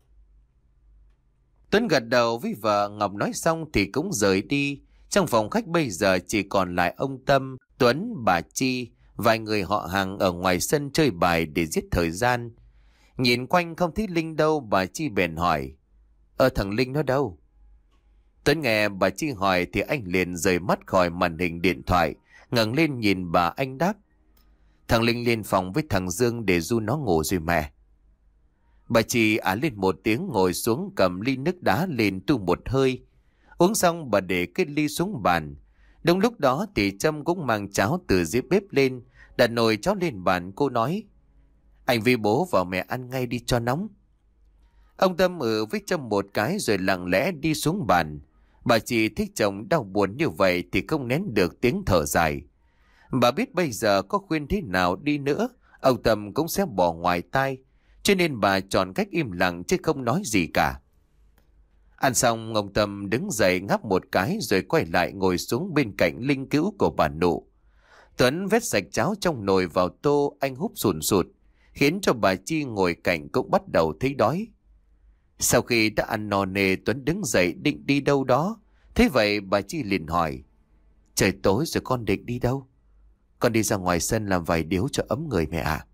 Tuấn gật đầu với vợ. Ngọc nói xong thì cũng rời đi. Trong phòng khách bây giờ chỉ còn lại ông Tâm, Tuấn, bà Chi, vài người họ hàng ở ngoài sân chơi bài để giết thời gian. Nhìn quanh không thấy Linh đâu, bà Chi bèn hỏi. Ờ thằng Linh nó đâu? Tuấn nghe bà Chi hỏi thì anh liền rời mắt khỏi màn hình điện thoại, ngẩng lên nhìn bà anh đáp. Thằng Linh lên phòng với thằng Dương để du nó ngủ rồi mẹ. Bà Chi á lên một tiếng ngồi xuống cầm ly nước đá lên tu một hơi. Uống xong bà để cái ly xuống bàn. Đúng lúc đó thì Trâm cũng mang cháo từ dưới bếp lên, đặt nồi cháo lên bàn. Cô nói. Anh với bố vào mẹ ăn ngay đi cho nóng. Ông Tâm ừ với Trâm một cái rồi lặng lẽ đi xuống bàn. Bà Chi thích chồng đau buồn như vậy thì không nén được tiếng thở dài. Bà biết bây giờ có khuyên thế nào đi nữa, ông Tâm cũng sẽ bỏ ngoài tai, cho nên bà chọn cách im lặng chứ không nói gì cả. Ăn xong, ông Tâm đứng dậy ngáp một cái rồi quay lại ngồi xuống bên cạnh linh cữu của bà Nụ. Tuấn vét sạch cháo trong nồi vào tô, anh húp sùn sụt, khiến cho bà Chi ngồi cạnh cũng bắt đầu thấy đói. Sau khi đã ăn no nê, Tuấn đứng dậy định đi đâu đó. Thế vậy bà Chi liền hỏi. Trời tối rồi con định đi đâu? Con đi ra ngoài sân làm vài điếu cho ấm người mẹ ạ.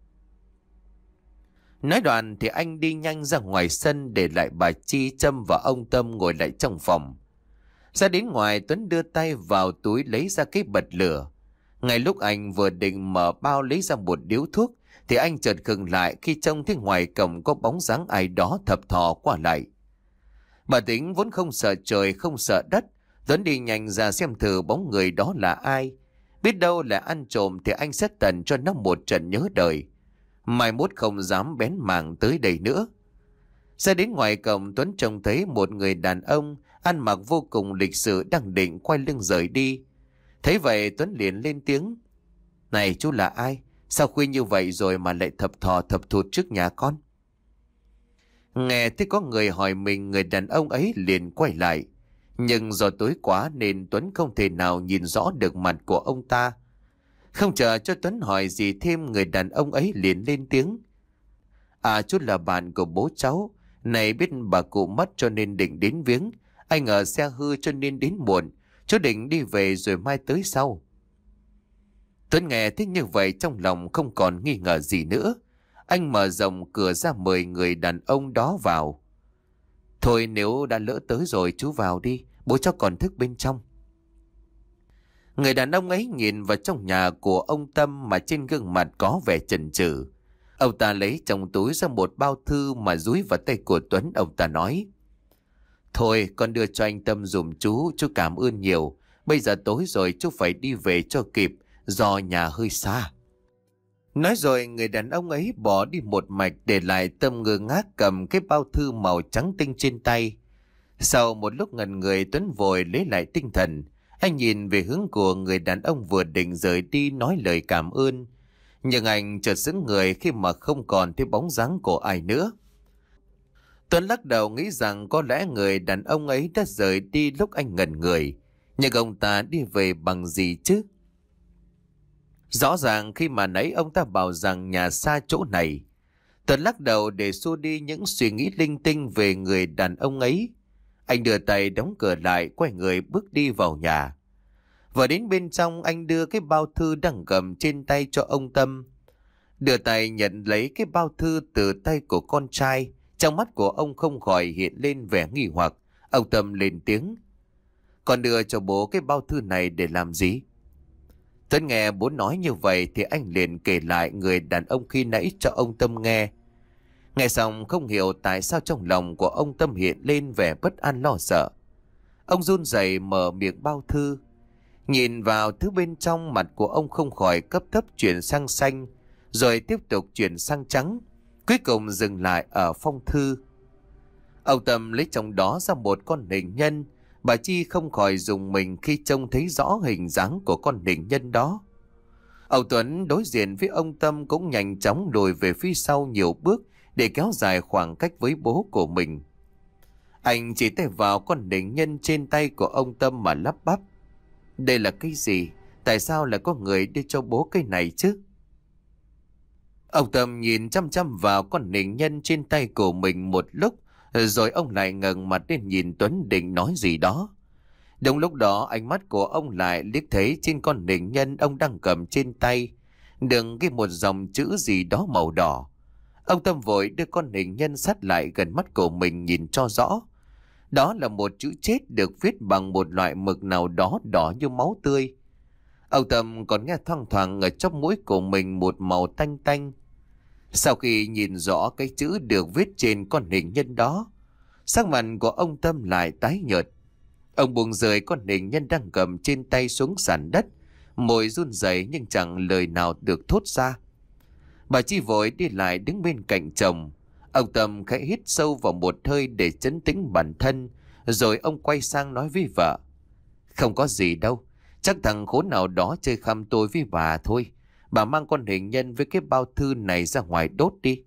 Nói đoạn thì anh đi nhanh ra ngoài sân để lại bà Chi, Trâm và ông Tâm ngồi lại trong phòng. Ra đến ngoài, Tuấn đưa tay vào túi lấy ra cái bật lửa. Ngay lúc anh vừa định mở bao lấy ra một điếu thuốc thì anh chợt khựng lại khi trông thấy ngoài cổng có bóng dáng ai đó thập thò qua lại. Bà Tính vốn không sợ trời không sợ đất, Tuấn đi nhanh ra xem thử bóng người đó là ai. Biết đâu là ăn trộm thì anh sẽ tần cho nó một trận nhớ đời. Mai mốt không dám bén mảng tới đây nữa. Ra đến ngoài cổng, Tuấn trông thấy một người đàn ông ăn mặc vô cùng lịch sự đang định quay lưng rời đi. Thấy vậy Tuấn liền lên tiếng. Này chú là ai? Sao khuya như vậy rồi mà lại thập thò thập thụt trước nhà con? Nghe thấy có người hỏi mình, người đàn ông ấy liền quay lại. Nhưng do tối quá nên Tuấn không thể nào nhìn rõ được mặt của ông ta. Không chờ cho Tuấn hỏi gì thêm, người đàn ông ấy liền lên tiếng. À chú là bạn của bố cháu. Này biết bà cụ mất cho nên định đến viếng. Anh ở xe hư cho nên đến muộn. Chú định đi về rồi mai tới sau. Tuấn nghe thấy như vậy trong lòng không còn nghi ngờ gì nữa. Anh mở rộng cửa ra mời người đàn ông đó vào. Thôi nếu đã lỡ tới rồi chú vào đi, bố cháu còn thức bên trong. Người đàn ông ấy nhìn vào trong nhà của ông Tâm mà trên gương mặt có vẻ chần chừ. Ông ta lấy trong túi ra một bao thư mà dúi vào tay của Tuấn. Ông ta nói: Thôi con đưa cho anh Tâm dùm chú, chú cảm ơn nhiều. Bây giờ tối rồi chú phải đi về cho kịp, do nhà hơi xa. Nói rồi người đàn ông ấy bỏ đi một mạch, để lại Tâm ngơ ngác cầm cái bao thư màu trắng tinh trên tay. Sau một lúc ngần người, Tuấn vội lấy lại tinh thần. Anh nhìn về hướng của người đàn ông vừa định rời đi nói lời cảm ơn. Nhưng anh chợt sững người khi mà không còn thấy bóng dáng của ai nữa. Tuấn lắc đầu nghĩ rằng có lẽ người đàn ông ấy đã rời đi lúc anh ngẩn người. Nhưng ông ta đi về bằng gì chứ? Rõ ràng khi mà nãy ông ta bảo rằng nhà xa chỗ này. Tuấn lắc đầu để xua đi những suy nghĩ linh tinh về người đàn ông ấy. Anh đưa tay đóng cửa lại, quay người bước đi vào nhà. Và đến bên trong, anh đưa cái bao thư đang cầm trên tay cho ông Tâm. Đưa tay nhận lấy cái bao thư từ tay của con trai. Trong mắt của ông không khỏi hiện lên vẻ nghi hoặc. Ông Tâm lên tiếng: Con đưa cho bố cái bao thư này để làm gì? Tuấn nghe bố nói như vậy thì anh liền kể lại người đàn ông khi nãy cho ông Tâm nghe. Nghe xong không hiểu tại sao trong lòng của ông Tâm hiện lên vẻ bất an lo sợ. Ông run rẩy mở miệng bao thư. Nhìn vào thứ bên trong, mặt của ông không khỏi cấp tấp chuyển sang xanh, rồi tiếp tục chuyển sang trắng, cuối cùng dừng lại ở phong thư. Ông Tâm lấy trong đó ra một con hình nhân. Bà Chi không khỏi rùng mình khi trông thấy rõ hình dáng của con hình nhân đó. Ông Tuấn đối diện với ông Tâm cũng nhanh chóng lùi về phía sau nhiều bước để kéo dài khoảng cách với bố của mình. Anh chỉ tay vào con hình nhân trên tay của ông Tâm mà lắp bắp: Đây là cái gì? Tại sao lại có người đưa cho bố cái này chứ? Ông Tâm nhìn chăm chăm vào con hình nhân trên tay của mình một lúc, rồi ông lại ngẩng mặt lên nhìn Tuấn định nói gì đó. Đúng lúc đó ánh mắt của ông lại liếc thấy trên con hình nhân ông đang cầm trên tay đừng ghi một dòng chữ gì đó màu đỏ. Ông Tâm vội đưa con hình nhân sát lại gần mắt của mình nhìn cho rõ. Đó là một chữ chết được viết bằng một loại mực nào đó đỏ như máu tươi. Ông Tâm còn nghe thoang thoảng ở trong mũi của mình một màu tanh tanh. Sau khi nhìn rõ cái chữ được viết trên con hình nhân đó, sắc mặt của ông Tâm lại tái nhợt. Ông buông rời con hình nhân đang cầm trên tay xuống sàn đất, môi run rẩy nhưng chẳng lời nào được thốt ra. Bà Chi vội đi lại đứng bên cạnh chồng. Ông Tâm khẽ hít sâu vào một hơi để trấn tĩnh bản thân, rồi ông quay sang nói với vợ: Không có gì đâu, chắc thằng khốn nào đó chơi khăm tôi với bà thôi. Bà mang con hình nhân với cái bao thư này ra ngoài đốt đi.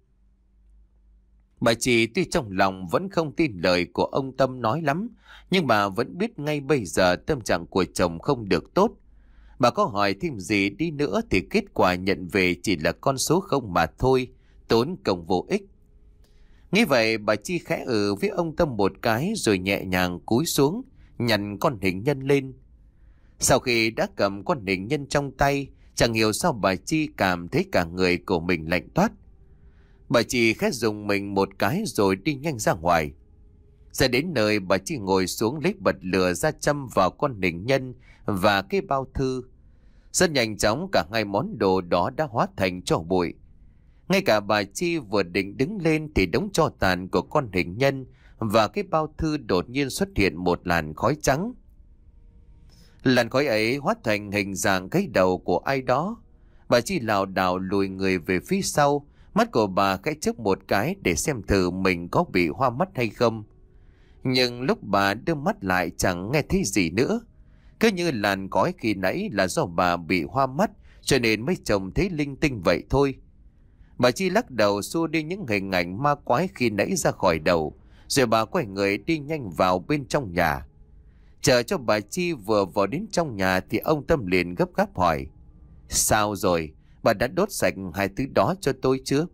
Bà Chi tuy trong lòng vẫn không tin lời của ông Tâm nói lắm, nhưng bà vẫn biết ngay bây giờ tâm trạng của chồng không được tốt. Bà có hỏi thêm gì đi nữa thì kết quả nhận về chỉ là con số không mà thôi, tốn công vô ích. Nghĩ vậy bà Chi khẽ ừ với ông Tâm một cái rồi nhẹ nhàng cúi xuống nhặt con hình nhân lên. Sau khi đã cầm con hình nhân trong tay, chẳng hiểu sao bà Chi cảm thấy cả người của mình lạnh toát. Bà Chi khẽ dùng mình một cái rồi đi nhanh ra ngoài. Ra đến nơi, bà Chi ngồi xuống lấy bật lửa ra châm vào con hình nhân và cái bao thư. Rất nhanh chóng cả hai món đồ đó đã hóa thành tro bụi. Ngay cả bà Chi vừa định đứng lên thì đống tro tàn của con hình nhân và cái bao thư đột nhiên xuất hiện một làn khói trắng. Làn khói ấy hóa thành hình dạng cái đầu của ai đó. Bà Chi lảo đảo lùi người về phía sau, mắt của bà khẽ chớp một cái để xem thử mình có bị hoa mắt hay không. Nhưng lúc bà đưa mắt lại chẳng nghe thấy gì nữa. Cứ như làn khói khi nãy là do bà bị hoa mắt cho nên mới trông thấy linh tinh vậy thôi. Bà Chi lắc đầu xua đi những hình ảnh ma quái khi nãy ra khỏi đầu, rồi bà quay người đi nhanh vào bên trong nhà. Chờ cho bà Chi vừa vào đến trong nhà thì ông Tâm liền gấp gáp hỏi: Sao rồi? Bà đã đốt sạch hai thứ đó cho tôi chưa?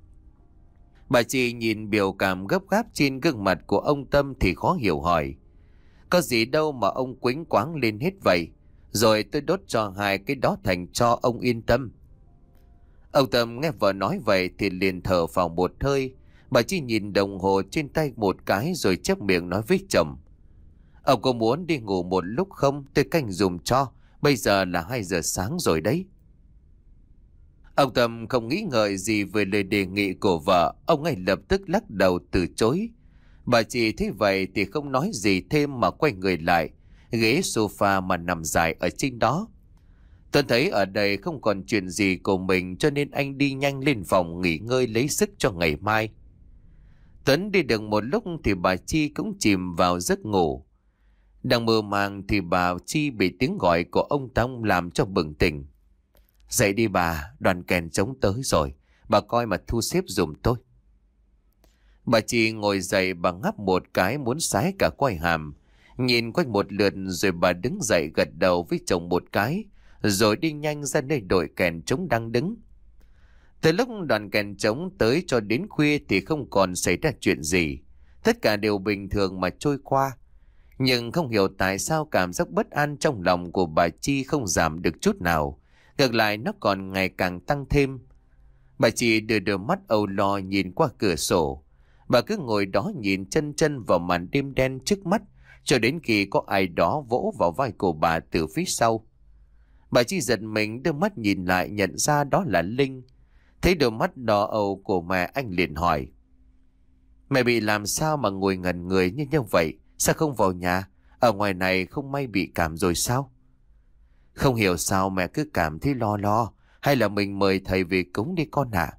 Bà Chi nhìn biểu cảm gấp gáp trên gương mặt của ông Tâm thì khó hiểu hỏi: Có gì đâu mà ông quĩnh quáng lên hết vậy? Rồi tôi đốt cho hai cái đó thành cho ông yên tâm. Ông Tâm nghe vợ nói vậy thì liền thở vào một hơi. Bà Chi nhìn đồng hồ trên tay một cái rồi chép miệng nói với chồng: Ông có muốn đi ngủ một lúc không? Tôi canh giùm cho. Bây giờ là hai giờ sáng rồi đấy. Ông Tâm không nghĩ ngợi gì về lời đề nghị của vợ. Ông ngay lập tức lắc đầu từ chối. Bà Chi thấy vậy thì không nói gì thêm mà quay người lại ghế sofa mà nằm dài ở trên đó. Tuấn thấy ở đây không còn chuyện gì của mình cho nên anh đi nhanh lên phòng nghỉ ngơi lấy sức cho ngày mai. Tuấn đi được một lúc thì bà Chi cũng chìm vào giấc ngủ. Đang mơ màng thì bà Chi bị tiếng gọi của ông Tâm làm cho bừng tỉnh. Dậy đi bà, đoàn kèn trống tới rồi. Bà coi mà thu xếp giùm tôi. Bà Chi ngồi dậy, bà ngáp một cái muốn sái cả quai hàm. Nhìn quanh một lượt rồi bà đứng dậy gật đầu với chồng một cái, rồi đi nhanh ra nơi đội kèn trống đang đứng. Từ lúc đoàn kèn trống tới cho đến khuya thì không còn xảy ra chuyện gì. Tất cả đều bình thường mà trôi qua. Nhưng không hiểu tại sao cảm giác bất an trong lòng của bà Chi không giảm được chút nào. Ngược lại nó còn ngày càng tăng thêm. Bà Chi đưa đôi mắt âu lo nhìn qua cửa sổ. Bà cứ ngồi đó nhìn chân chân vào màn đêm đen trước mắt, cho đến khi có ai đó vỗ vào vai của bà từ phía sau. Bà Chi giật mình đưa mắt nhìn lại, nhận ra đó là Linh. Thấy đôi mắt đỏ âu của mẹ, anh liền hỏi: Mẹ bị làm sao mà ngồi ngẩn người như như vậy? Sao không vào nhà? Ở ngoài này không may bị cảm rồi sao? Không hiểu sao mẹ cứ cảm thấy lo lo. Hay là mình mời thầy về cúng đi con ạ?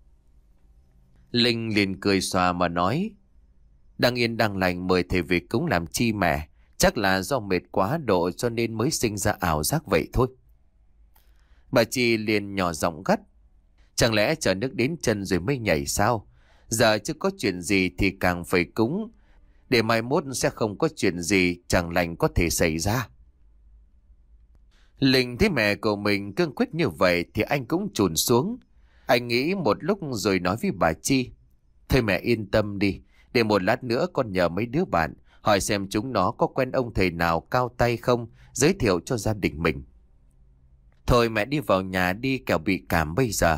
Linh liền cười xòa mà nói: Đang yên đang lành mời thầy về cúng làm chi mẹ? Chắc là do mệt quá độ cho nên mới sinh ra ảo giác vậy thôi. Bà Chi liền nhỏ giọng gắt: Chẳng lẽ chờ nước đến chân rồi mới nhảy sao? Giờ chứ có chuyện gì thì càng phải cúng, để mai mốt sẽ không có chuyện gì chẳng lành có thể xảy ra. Linh thấy mẹ của mình cương quyết như vậy thì anh cũng chùn xuống. Anh nghĩ một lúc rồi nói với bà Chi: Thôi mẹ yên tâm đi, để một lát nữa con nhờ mấy đứa bạn hỏi xem chúng nó có quen ông thầy nào cao tay không, giới thiệu cho gia đình mình. Thôi mẹ đi vào nhà đi, kẻo bị cảm bây giờ.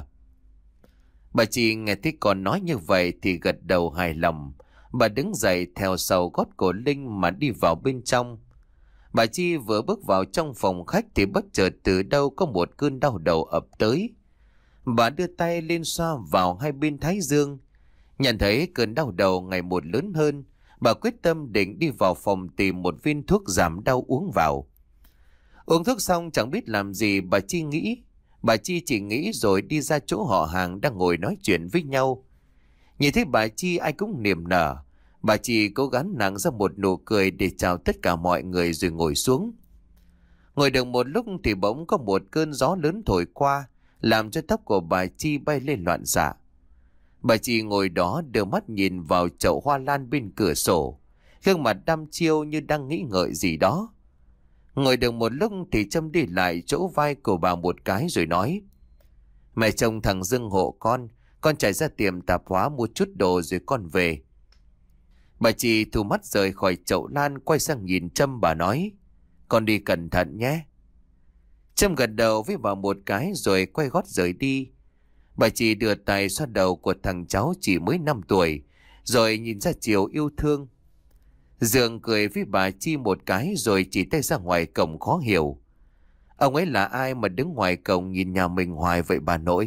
Bà Chi nghe thấy con nói như vậy thì gật đầu hài lòng. Bà đứng dậy theo sau gót của Linh mà đi vào bên trong. Bà Chi vừa bước vào trong phòng khách thì bất chợt từ đâu có một cơn đau đầu ập tới. Bà đưa tay lên xoa vào hai bên thái dương. Nhận thấy cơn đau đầu ngày một lớn hơn, bà quyết tâm định đi vào phòng tìm một viên thuốc giảm đau uống vào. Uống thuốc xong chẳng biết làm gì bà Chi nghĩ. Bà Chi chỉ nghĩ rồi đi ra chỗ họ hàng đang ngồi nói chuyện với nhau. Nhìn thấy bà Chi ai cũng niềm nở. Bà Chi cố gắng nặng ra một nụ cười để chào tất cả mọi người rồi ngồi xuống. Ngồi được một lúc thì bỗng có một cơn gió lớn thổi qua, làm cho tóc của bà Chi bay lên loạn xạ. Bà Chi ngồi đó đưa mắt nhìn vào chậu hoa lan bên cửa sổ, gương mặt đăm chiêu như đang nghĩ ngợi gì đó. Ngồi được một lúc thì Trâm đi lại chỗ vai của bà một cái rồi nói: Mẹ chồng thằng Dương hộ con, con chạy ra tiệm tạp hóa mua chút đồ rồi con về. Bà Chi thu mắt rời khỏi chậu lan, quay sang nhìn Trâm, bà nói: Con đi cẩn thận nhé. Trâm gật đầu với bà một cái rồi quay gót rời đi. Bà Chi đưa tay xoa đầu của thằng cháu chỉ mới năm tuổi, rồi nhìn ra chiều yêu thương. Dương cười với bà Chi một cái rồi chỉ tay ra ngoài cổng khó hiểu: Ông ấy là ai mà đứng ngoài cổng nhìn nhà mình hoài vậy bà nội?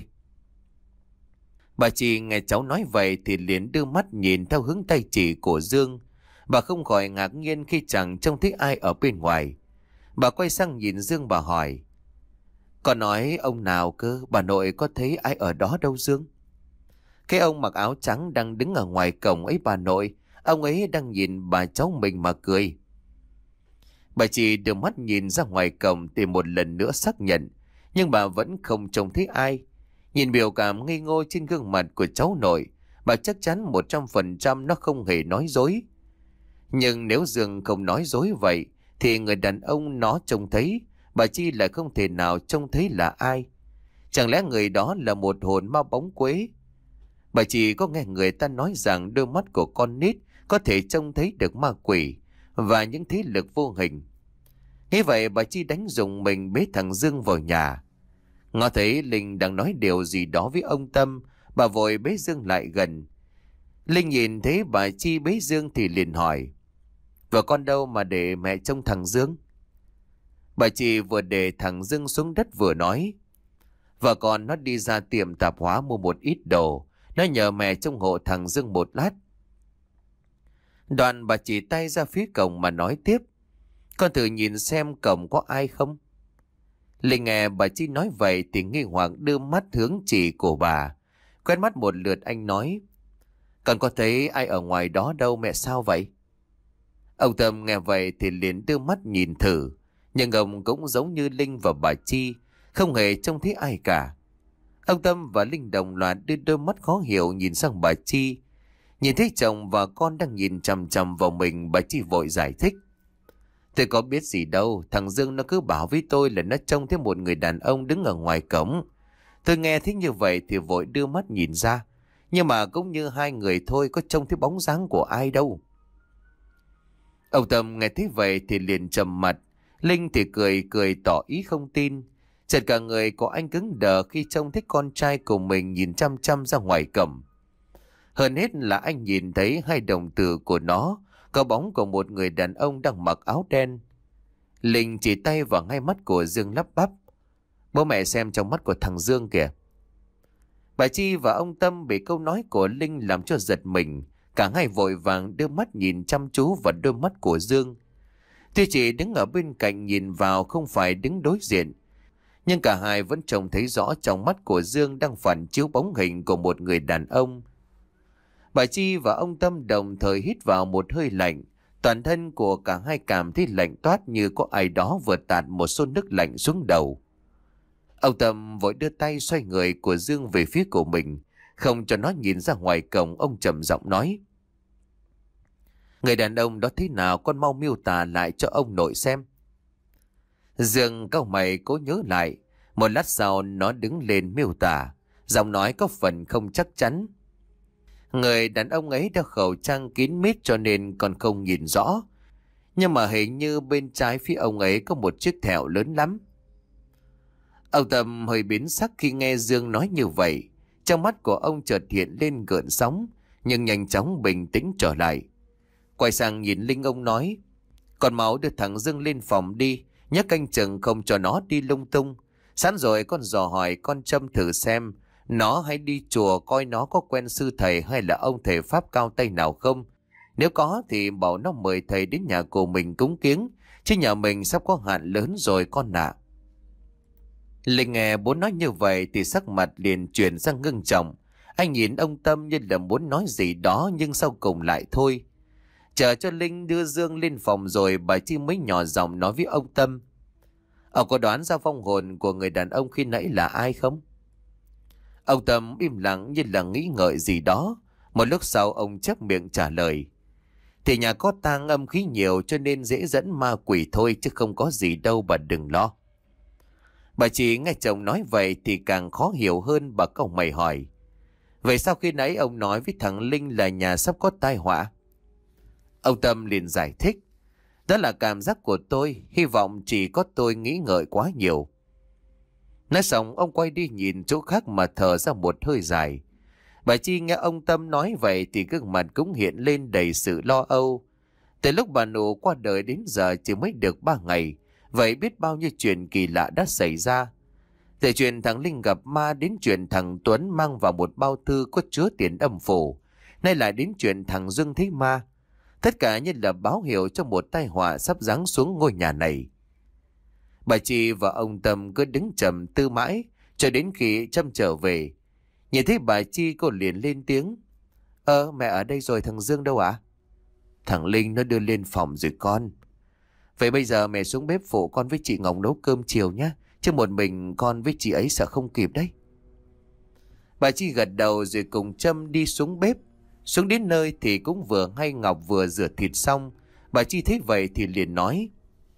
Bà Chi nghe cháu nói vậy thì liền đưa mắt nhìn theo hướng tay chỉ của Dương. Bà không khỏi ngạc nhiên khi chẳng trông thấy ai ở bên ngoài. Bà quay sang nhìn Dương, bà hỏi: Con nói ông nào cơ? Bà nội có thấy ai ở đó đâu Dương? Cái ông mặc áo trắng đang đứng ở ngoài cổng ấy bà nội. Ông ấy đang nhìn bà cháu mình mà cười. Bà Chi đưa mắt nhìn ra ngoài cổng thì một lần nữa xác nhận, nhưng bà vẫn không trông thấy ai. Nhìn biểu cảm ngây ngô trên gương mặt của cháu nội, bà chắc chắn một trăm phần trăm nó không hề nói dối. Nhưng nếu Dương không nói dối vậy, thì người đàn ông nó trông thấy, bà Chi lại không thể nào trông thấy là ai. Chẳng lẽ người đó là một hồn ma bóng quế? Bà Chi có nghe người ta nói rằng đôi mắt của con nít có thể trông thấy được ma quỷ và những thế lực vô hình. Nghĩ vậy bà Chi đánh dùng mình bế thằng Dương vào nhà. Ngó thấy Linh đang nói điều gì đó với ông Tâm, bà vội bế Dương lại gần. Linh nhìn thấy bà Chi bế Dương thì liền hỏi: Vợ con đâu mà để mẹ trông thằng Dương? Bà Chi vừa để thằng Dương xuống đất vừa nói: Vợ con nó đi ra tiệm tạp hóa mua một ít đồ, nó nhờ mẹ trông hộ thằng Dương một lát. Đoạn bà chỉ tay ra phía cổng mà nói tiếp: Con thử nhìn xem cổng có ai không? Linh nghe bà Chi nói vậy thì nghi hoặc đưa mắt hướng chỉ của bà. Quét mắt một lượt anh nói: Con có thấy ai ở ngoài đó đâu mẹ, sao vậy? Ông Tâm nghe vậy thì liền đưa mắt nhìn thử, nhưng ông cũng giống như Linh và bà Chi, không hề trông thấy ai cả. Ông Tâm và Linh đồng loạt đưa đôi mắt khó hiểu nhìn sang bà Chi. Nhìn thấy chồng và con đang nhìn chằm chằm vào mình, bà Chi vội giải thích: Tôi có biết gì đâu, thằng Dương nó cứ bảo với tôi là nó trông thấy một người đàn ông đứng ở ngoài cổng. Tôi nghe thấy như vậy thì vội đưa mắt nhìn ra, nhưng mà cũng như hai người thôi, có trông thấy bóng dáng của ai đâu. Ông Tâm nghe thấy vậy thì liền trầm mặt. Linh thì cười cười tỏ ý không tin. Chợt cả người của anh cứng đờ khi trông thấy con trai của mình nhìn chăm chăm ra ngoài cổng. Hơn hết là anh nhìn thấy hai đồng tử của nó có bóng của một người đàn ông đang mặc áo đen. Linh chỉ tay vào ngay mắt của Dương lắp bắp: Bố mẹ xem trong mắt của thằng Dương kìa. Bà Chi và ông Tâm bị câu nói của Linh làm cho giật mình. Cả hai vội vàng đưa mắt nhìn chăm chú vào đôi mắt của Dương. Tuy chỉ đứng ở bên cạnh nhìn vào, không phải đứng đối diện, nhưng cả hai vẫn trông thấy rõ trong mắt của Dương đang phản chiếu bóng hình của một người đàn ông. Bà Chi và ông Tâm đồng thời hít vào một hơi lạnh. Toàn thân của cả hai cảm thấy lạnh toát, như có ai đó vừa tạt một xô nước lạnh xuống đầu. Ông Tâm vội đưa tay xoay người của Dương về phía của mình, không cho nó nhìn ra ngoài cổng. Ông trầm giọng nói: Người đàn ông đó thế nào, con mau miêu tả lại cho ông nội xem. Dương cau mày cố nhớ lại. Một lát sau nó đứng lên miêu tả, giọng nói có phần không chắc chắn. Người đàn ông ấy đeo khẩu trang kín mít cho nên còn không nhìn rõ, nhưng mà hình như bên trái phía ông ấy có một chiếc thẹo lớn lắm. Ông Tâm hơi biến sắc khi nghe Dương nói như vậy. Trong mắt của ông chợt hiện lên gợn sóng, nhưng nhanh chóng bình tĩnh trở lại. Quay sang nhìn Linh, ông nói: Con máu đưa thằng Dương lên phòng đi, nhớ canh chừng không cho nó đi lung tung. Sẵn rồi con dò hỏi con Trâm thử xem nó hay đi chùa, coi nó có quen sư thầy hay là ông thầy pháp cao tay nào không. Nếu có thì bảo nó mời thầy đến nhà của mình cúng kiếng, chứ nhà mình sắp có hạn lớn rồi con ạ. Linh nghe bố nói như vậy thì sắc mặt liền chuyển sang ngưng trọng. Anh nhìn ông Tâm như là muốn nói gì đó, nhưng sau cùng lại thôi. Chờ cho Linh đưa Dương lên phòng rồi, bà Chi mới nhỏ giọng nói với ông Tâm: Ông có đoán ra vong hồn của người đàn ông khi nãy là ai không? Ông Tâm im lặng như là nghĩ ngợi gì đó. Một lúc sau ông chép miệng trả lời: Thì nhà có tang âm khí nhiều cho nên dễ dẫn ma quỷ thôi, chứ không có gì đâu, bà đừng lo. Bà Chi nghe chồng nói vậy thì càng khó hiểu hơn. Bà cau mày hỏi: Vậy sao khi nãy ông nói với thằng Linh là nhà sắp có tai họa? Ông Tâm liền giải thích: Đó là cảm giác của tôi, hy vọng chỉ có tôi nghĩ ngợi quá nhiều. Nói xong ông quay đi nhìn chỗ khác mà thở ra một hơi dài. Bà Chi nghe ông Tâm nói vậy thì gương mặt cũng hiện lên đầy sự lo âu. Từ lúc bà nụ qua đời đến giờ chỉ mới được ba ngày, vậy biết bao nhiêu chuyện kỳ lạ đã xảy ra. Từ chuyện thằng Linh gặp ma đến chuyện thằng Tuấn mang vào một bao thư có chứa tiền âm phủ, nay lại đến chuyện thằng Dương thấy ma. Tất cả như là báo hiệu cho một tai họa sắp giáng xuống ngôi nhà này. Bà Chi và ông Tâm cứ đứng trầm tư mãi cho đến khi Trâm trở về. Nhìn thấy bà Chi, cô liền lên tiếng: Ơ, mẹ ở đây rồi, thằng Dương đâu ạ? Thằng Linh nó đưa lên phòng rồi con. Vậy bây giờ mẹ xuống bếp phụ con với chị Ngọc nấu cơm chiều nhé, chứ một mình con với chị ấy sợ không kịp đấy. Bà Chi gật đầu rồi cùng Trâm đi xuống bếp. Xuống đến nơi thì cũng vừa hay Ngọc vừa rửa thịt xong. Bà Chi thấy vậy thì liền nói: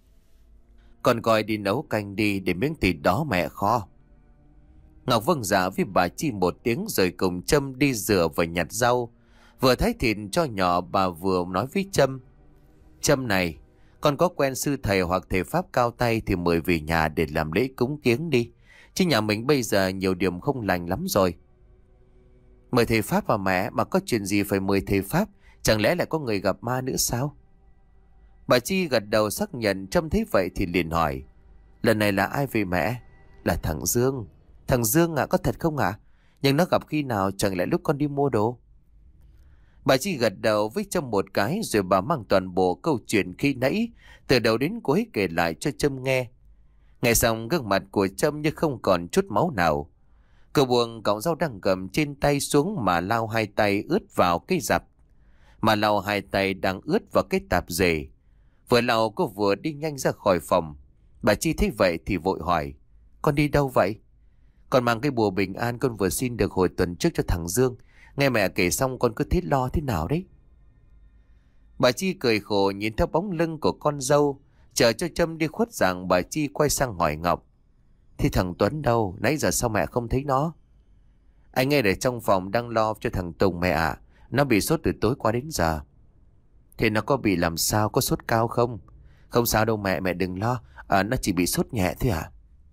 Con gọi đi nấu canh đi, để miếng thịt đó mẹ kho. Ngọc vâng dạ với bà Chi một tiếng rồi cùng Trâm đi rửa và nhặt rau. Vừa thái thịt cho nhỏ, bà vừa nói với Trâm: Trâm này, con có quen sư thầy hoặc thầy pháp cao tay thì mời về nhà để làm lễ cúng kiếng đi, chứ nhà mình bây giờ nhiều điểm không lành lắm rồi. Mời thầy Pháp vào mẹ, mà có chuyện gì phải mời thầy Pháp? Chẳng lẽ lại có người gặp ma nữa sao? Bà Chi gật đầu xác nhận. Trâm thấy vậy thì liền hỏi, lần này là ai về mẹ? Là thằng Dương. Thằng Dương à, có thật không ạ? À? Nhưng nó gặp khi nào, chẳng lẽ lúc con đi mua đồ? Bà Chi gật đầu với Trâm một cái, rồi bà mang toàn bộ câu chuyện khi nãy từ đầu đến cuối kể lại cho Trâm nghe. Nghe xong gương mặt của Trâm như không còn chút máu nào. Cô buông cọng rau đang cầm trên tay xuống mà lau hai tay ướt vào cái giặt. Mà lau hai tay đang ướt vào cái tạp dề. Vừa lau cô vừa đi nhanh ra khỏi phòng. Bà Chi thấy vậy thì vội hỏi, con đi đâu vậy? Con mang cái bùa bình an con vừa xin được hồi tuần trước cho thằng Dương. Nghe mẹ kể xong con cứ thấy lo thế nào đấy. Bà Chi cười khổ nhìn theo bóng lưng của con dâu. Chờ cho Trâm đi khuất rằng bà Chi quay sang hỏi Ngọc, thì thằng Tuấn đâu? Nãy giờ sao mẹ không thấy nó? Anh nghe để trong phòng đang lo cho thằng Tùng mẹ ạ. À. Nó bị sốt từ tối qua đến giờ. Thì nó có bị làm sao? Có sốt cao không? Không sao đâu mẹ, mẹ đừng lo. À, nó chỉ bị sốt nhẹ thôi à.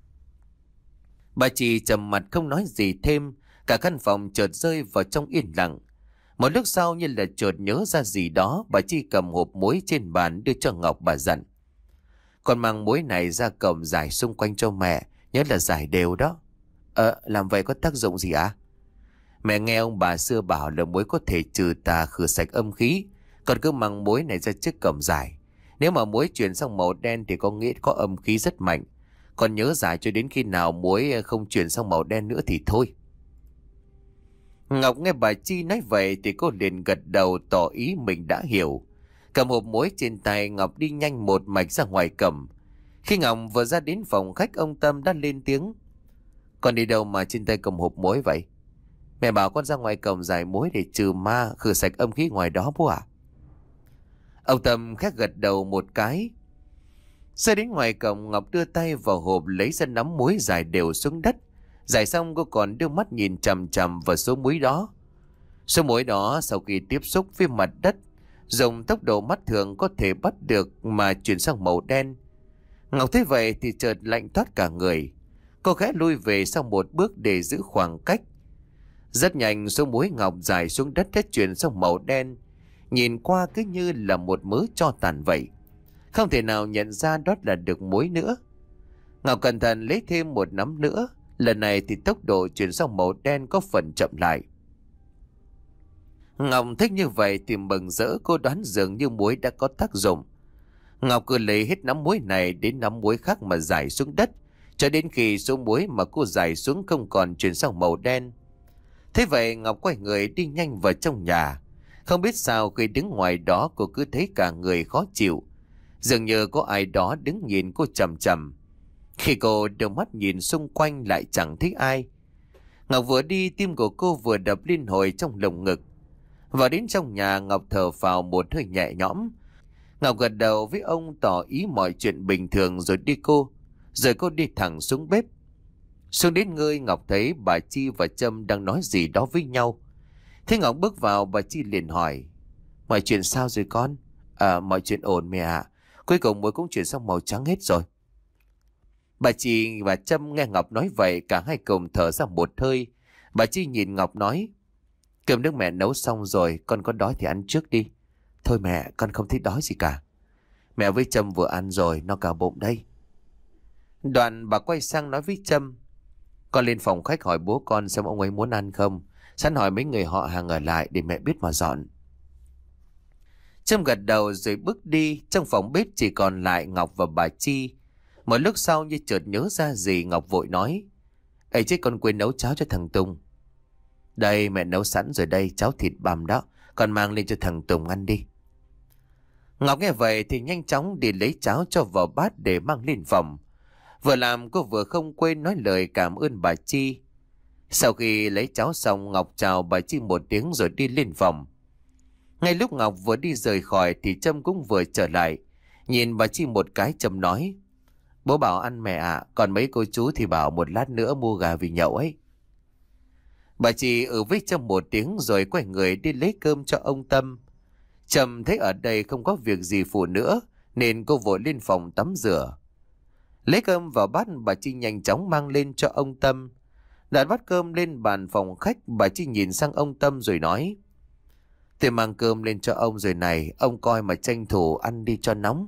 Bà Chi trầm mặt không nói gì thêm. Cả căn phòng chợt rơi vào trong yên lặng. Một lúc sau như là chợt nhớ ra gì đó, bà Chi cầm hộp muối trên bàn đưa cho Ngọc. Bà dặn, con mang muối này ra cổng rải xung quanh cho mẹ, nhớ là rải đều đó. Ờ, làm vậy có tác dụng gì ạ? À? Mẹ nghe ông bà xưa bảo là muối có thể trừ tà khử sạch âm khí. Con cứ mang muối này ra trước cổng rải. Nếu mà muối chuyển sang màu đen thì có nghĩa có âm khí rất mạnh. Con nhớ rải cho đến khi nào muối không chuyển sang màu đen nữa thì thôi. Ngọc nghe bà Chi nói vậy thì cô liền gật đầu tỏ ý mình đã hiểu. Cầm hộp muối trên tay, Ngọc đi nhanh một mạch ra ngoài cổng. Khi Ngọc vừa ra đến phòng khách, ông Tâm đã lên tiếng, con đi đâu mà trên tay cầm hộp muối vậy? Mẹ bảo con ra ngoài cổng rải muối để trừ ma, khử sạch âm khí ngoài đó bố ạ. À? Ông Tâm khẽ gật đầu một cái. Ra đến ngoài cổng, Ngọc đưa tay vào hộp lấy ra nắm muối rải đều xuống đất. Rải xong cô còn đưa mắt nhìn chằm chằm vào số muối đó. Số muối đó sau khi tiếp xúc với mặt đất, dùng tốc độ mắt thường có thể bắt được mà chuyển sang màu đen. Ngọc thấy vậy thì chợt lạnh toát cả người. Cô khẽ lui về sau một bước để giữ khoảng cách. Rất nhanh số muối Ngọc rải xuống đất đã chuyển sang màu đen. Nhìn qua cứ như là một mớ tro tàn vậy. Không thể nào nhận ra đó là được muối nữa. Ngọc cẩn thận lấy thêm một nắm nữa. Lần này thì tốc độ chuyển sang màu đen có phần chậm lại. Ngọc thích như vậy thì mừng rỡ, cô đoán dường như muối đã có tác dụng. Ngọc cứ lấy hết nắm muối này đến nắm muối khác mà rải xuống đất, cho đến khi số muối mà cô rải xuống không còn chuyển sang màu đen. Thế vậy Ngọc quay người đi nhanh vào trong nhà. Không biết sao khi đứng ngoài đó cô cứ thấy cả người khó chịu. Dường như có ai đó đứng nhìn cô chằm chằm. Khi cô đưa mắt nhìn xung quanh lại chẳng thấy ai. Ngọc vừa đi, tim của cô vừa đập liên hồi trong lồng ngực. Vào đến trong nhà, Ngọc thở phào một hơi nhẹ nhõm. Ngọc gật đầu với ông tỏ ý mọi chuyện bình thường rồi đi cô. Rồi cô đi thẳng xuống bếp. Xuống đến nơi, Ngọc thấy bà Chi và Trâm đang nói gì đó với nhau. Thế Ngọc bước vào, bà Chi liền hỏi, mọi chuyện sao rồi con? À, mọi chuyện ổn mẹ ạ. Cuối cùng muối cũng chuyển sang màu trắng hết rồi. Bà Chi và Trâm nghe Ngọc nói vậy, cả hai cùng thở ra một hơi. Bà Chi nhìn Ngọc nói, cơm nước mẹ nấu xong rồi, con có đói thì ăn trước đi. Thôi mẹ, con không thấy đói gì cả. Mẹ với Trâm vừa ăn rồi, no cả bụng đây. Đoạn bà quay sang nói với Trâm, con lên phòng khách hỏi bố con xem ông ấy muốn ăn không. Sẵn hỏi mấy người họ hàng ở lại để mẹ biết mà dọn. Trâm gật đầu rồi bước đi. Trong phòng bếp chỉ còn lại Ngọc và bà Chi. Một lúc sau như chợt nhớ ra gì, Ngọc vội nói, ấy chứ con quên nấu cháo cho thằng Tùng. Đây mẹ nấu sẵn rồi đây, cháo thịt bằm đó, con mang lên cho thằng Tùng ăn đi. Ngọc nghe vậy thì nhanh chóng đi lấy cháo cho vào bát để mang lên phòng. Vừa làm cô vừa không quên nói lời cảm ơn bà Chi. Sau khi lấy cháo xong, Ngọc chào bà Chi một tiếng rồi đi lên phòng. Ngay lúc Ngọc vừa đi rời khỏi thì Trâm cũng vừa trở lại. Nhìn bà Chi một cái, Trâm nói, bố bảo ăn mẹ ạ, à, còn mấy cô chú thì bảo một lát nữa mua gà vì nhậu ấy. Bà Chi ở với Trâm một tiếng rồi quay người đi lấy cơm cho ông Tâm. Trâm thấy ở đây không có việc gì phụ nữa nên cô vội lên phòng tắm rửa. Lấy cơm vào bát, bà Chi nhanh chóng mang lên cho ông Tâm. Đặt bát cơm lên bàn phòng khách, bà Chi nhìn sang ông Tâm rồi nói: Tôi mang cơm lên cho ông rồi này, ông coi mà tranh thủ ăn đi cho nóng.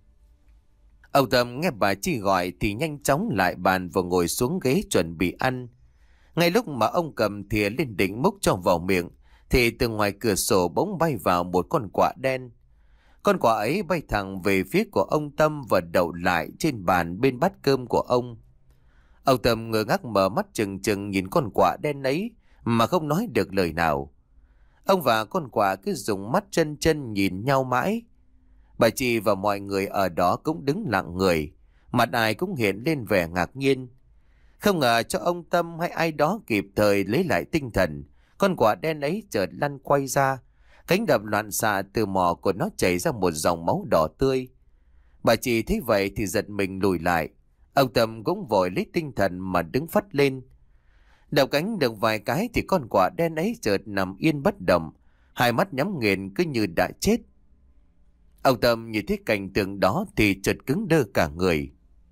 Ông Tâm nghe bà Chi gọi thì nhanh chóng lại bàn và ngồi xuống ghế chuẩn bị ăn. Ngay lúc mà ông cầm thìa lên định múc cho vào miệng thì từ ngoài cửa sổ bỗng bay vào một con quạ đen. Con quạ ấy bay thẳng về phía của ông Tâm và đậu lại trên bàn bên bát cơm của ông. Ông Tâm ngơ ngác mở mắt trừng trừng nhìn con quạ đen ấy mà không nói được lời nào. Ông và con quạ cứ dùng mắt chân chân nhìn nhau mãi. Bà Chi và mọi người ở đó cũng đứng lặng người, mặt ai cũng hiện lên vẻ ngạc nhiên. Không ngờ cho ông Tâm hay ai đó kịp thời lấy lại tinh thần, con quạ đen ấy chợt lăn quay ra, cánh đập loạn xạ từ mỏ của nó chảy ra một dòng máu đỏ tươi. Bà Chi thấy vậy thì giật mình lùi lại. Ông Tâm cũng vội lấy tinh thần mà đứng phắt lên. Đập cánh được vài cái thì con quạ đen ấy chợt nằm yên bất động, hai mắt nhắm nghiền cứ như đã chết. Ông Tâm nhìn thấy cảnh tượng đó thì chợt cứng đơ cả người.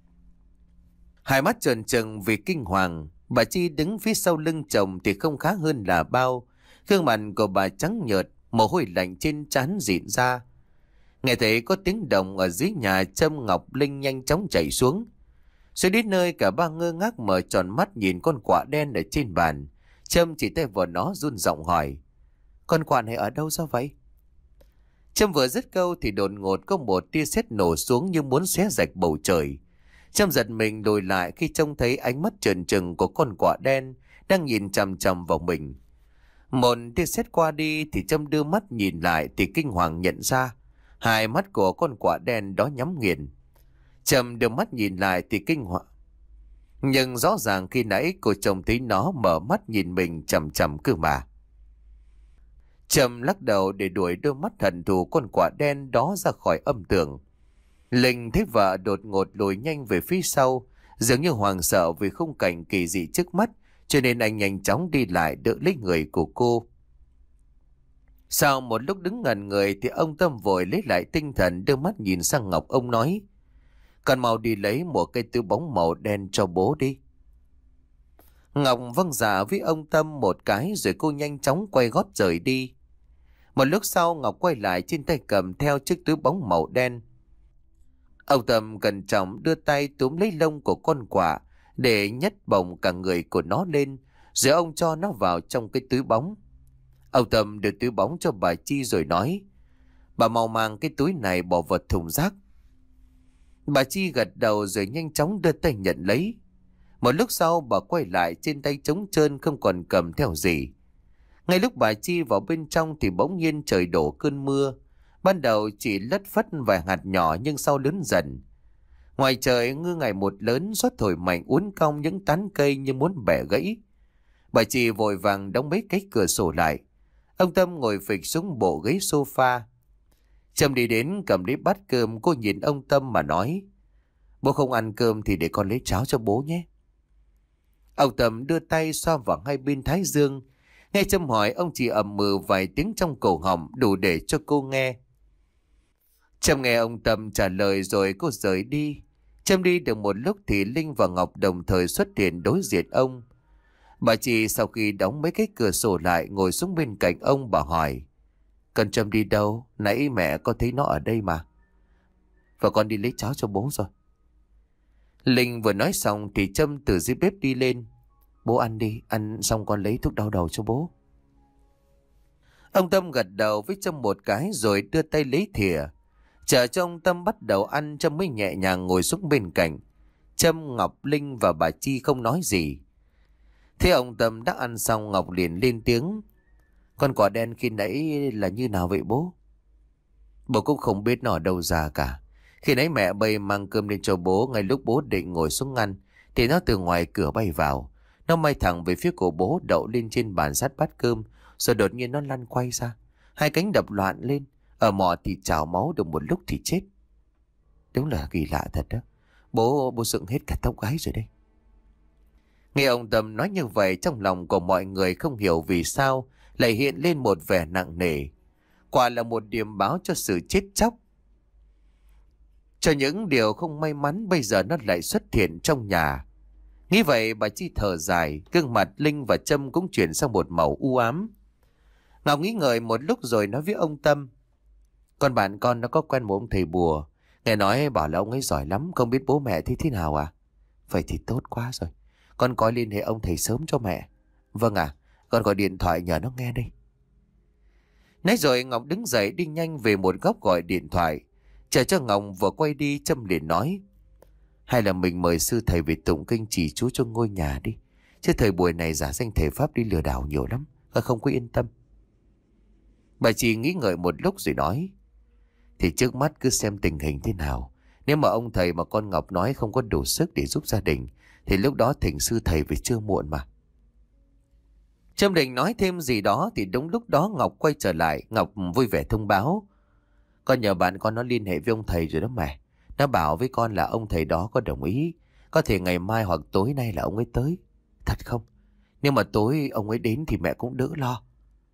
Hai mắt trợn trừng vì kinh hoàng. Bà Chi đứng phía sau lưng chồng thì không khá hơn là bao. Gương mặt của bà trắng nhợt, mồ hôi lạnh trên trán rịn ra. Nghe thấy có tiếng động ở dưới nhà, Trâm Ngọc Linh nhanh chóng chạy xuống. Xuống đến nơi cả ba ngơ ngác mở tròn mắt nhìn con quạ đen ở trên bàn. Trâm chỉ tay vào nó run giọng hỏi: Con quạ này ở đâu sao vậy? Trâm vừa dứt câu thì đột ngột có một tia sét nổ xuống như muốn xé rạch bầu trời. Trâm giật mình lùi lại khi trông thấy ánh mắt trợn trừng của con quạ đen đang nhìn chằm chằm vào mình. Một tia sét qua đi thì Trâm đưa mắt nhìn lại thì kinh hoàng nhận ra hai mắt của con quạ đen đó nhắm nghiền. Trâm đưa mắt nhìn lại thì kinh hoàng, nhưng rõ ràng khi nãy cô trông thấy nó mở mắt nhìn mình chằm chằm cơ mà. Trâm lắc đầu để đuổi đôi mắt hận thù con quạ đen đó ra khỏi âm tường. Linh thấy vợ đột ngột lùi nhanh về phía sau, dường như hoảng sợ vì khung cảnh kỳ dị trước mắt, cho nên anh nhanh chóng đi lại đỡ lấy người của cô. Sau một lúc đứng ngẩn người thì ông Tâm vội lấy lại tinh thần, đưa mắt nhìn sang Ngọc. Ông nói: Con mau đi lấy một cây túi bóng màu đen cho bố đi. Ngọc vâng dạ với ông Tâm một cái rồi cô nhanh chóng quay gót rời đi. Một lúc sau Ngọc quay lại, trên tay cầm theo chiếc túi bóng màu đen. Ông Tâm cẩn trọng đưa tay túm lấy lông của con quạ để nhấc bồng cả người của nó lên, rồi ông cho nó vào trong cái túi bóng. Ông Tâm đưa túi bóng cho bà Chi rồi nói: Bà mau mang cái túi này bỏ vào thùng rác. Bà Chi gật đầu rồi nhanh chóng đưa tay nhận lấy. Một lúc sau bà quay lại, trên tay trống trơn không còn cầm theo gì. Ngay lúc bà Chi vào bên trong thì bỗng nhiên trời đổ cơn mưa. Ban đầu chỉ lất phất vài hạt nhỏ nhưng sau lớn dần. Ngoài trời mưa ngày một lớn, gió thổi mạnh uốn cong những tán cây như muốn bẻ gãy. Bà Chi vội vàng đóng mấy cái cửa sổ lại. Ông Tâm ngồi phịch xuống bộ ghế sofa. Trâm đi đến cầm lấy bát cơm, cô nhìn ông Tâm mà nói: Bố không ăn cơm thì để con lấy cháo cho bố nhé. Ông Tâm đưa tay xoa vào hai bên thái dương. Nghe Trâm hỏi, ông chỉ ậm mừ vài tiếng trong cổ họng đủ để cho cô nghe. Trâm nghe ông Tâm trả lời rồi cô rời đi. Trâm đi được một lúc thì Linh và Ngọc đồng thời xuất hiện đối diện ông. Bà Chi sau khi đóng mấy cái cửa sổ lại ngồi xuống bên cạnh ông, bà hỏi: Con Trâm đi đâu? Nãy mẹ có thấy nó ở đây mà. Và con đi lấy cháo cho bố rồi. Linh vừa nói xong thì Trâm từ dưới bếp đi lên. Bố ăn đi, ăn xong con lấy thuốc đau đầu cho bố. Ông Tâm gật đầu với Trâm một cái rồi đưa tay lấy thìa. Chờ cho ông Tâm bắt đầu ăn, Trâm mới nhẹ nhàng ngồi xuống bên cạnh. Trâm, Ngọc, Linh và bà Chi không nói gì. Thế ông Tâm đã ăn xong, Ngọc liền lên tiếng: Con quả đen khi nãy là như nào vậy bố? Bố cũng không biết nó ở đâu ra cả. Khi nãy mẹ bay mang cơm lên cho bố, ngay lúc bố định ngồi xuống ăn thì nó từ ngoài cửa bay vào. Nó bay thẳng về phía của bố, đậu lên trên bàn sát bát cơm, rồi đột nhiên nó lăn quay ra. Hai cánh đập loạn lên, ở mỏ thì trào máu, được một lúc thì chết. Đúng là kỳ lạ thật đó. Bố, bố sững hết cả tóc gáy rồi đây. Nghe ông Tâm nói như vậy, trong lòng của mọi người không hiểu vì sao lại hiện lên một vẻ nặng nề. Quả là một điểm báo cho sự chết chóc. Cho những điều không may mắn bây giờ nó lại xuất hiện trong nhà. Nghĩ vậy bà Chi thở dài, gương mặt Linh và Trâm cũng chuyển sang một màu u ám. Ngọc nghĩ ngợi một lúc rồi nói với ông Tâm. Con bạn con nó có quen một ông thầy bùa. Nghe nói bảo là ông ấy giỏi lắm, không biết bố mẹ thì thế nào à? Vậy thì tốt quá rồi. Con coi liên hệ ông thầy sớm cho mẹ. Vâng ạ, con gọi điện thoại nhờ nó nghe đây. Nói rồi Ngọc đứng dậy đi nhanh về một góc gọi điện thoại. Chờ cho Ngọc vừa quay đi, Trâm liền nói. Hay là mình mời sư thầy về tụng kinh chỉ chú cho ngôi nhà đi. Chứ thời buổi này giả danh thầy Pháp đi lừa đảo nhiều lắm. Con không có yên tâm. Bà chị nghĩ ngợi một lúc rồi nói. Thì trước mắt cứ xem tình hình thế nào. Nếu mà ông thầy mà con Ngọc nói không có đủ sức để giúp gia đình, thì lúc đó thỉnh sư thầy về chưa muộn mà. Trâm định nói thêm gì đó thì đúng lúc đó Ngọc quay trở lại. Ngọc vui vẻ thông báo. Con nhờ bạn con nó liên hệ với ông thầy rồi đó mẹ. Nó bảo với con là ông thầy đó có đồng ý. Có thể ngày mai hoặc tối nay là ông ấy tới. Thật không? Nếu mà tối ông ấy đến thì mẹ cũng đỡ lo.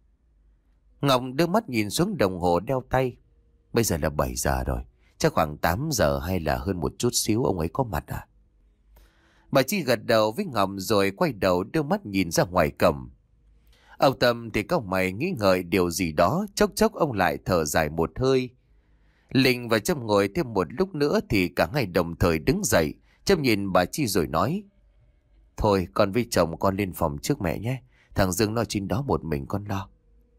Ngọc đưa mắt nhìn xuống đồng hồ đeo tay. Bây giờ là bảy giờ rồi. Chắc khoảng tám giờ hay là hơn một chút xíu ông ấy có mặt à? Bà Chi gật đầu với Ngọc rồi quay đầu đưa mắt nhìn ra ngoài cổng. Ông Tâm thì cau mày nghĩ ngợi điều gì đó. Chốc chốc ông lại thở dài một hơi. Linh và Trâm ngồi thêm một lúc nữa thì cả hai đồng thời đứng dậy. Trâm nhìn bà Chi rồi nói. Thôi con với chồng con lên phòng trước mẹ nhé. Thằng Dương nó trên đó một mình con lo.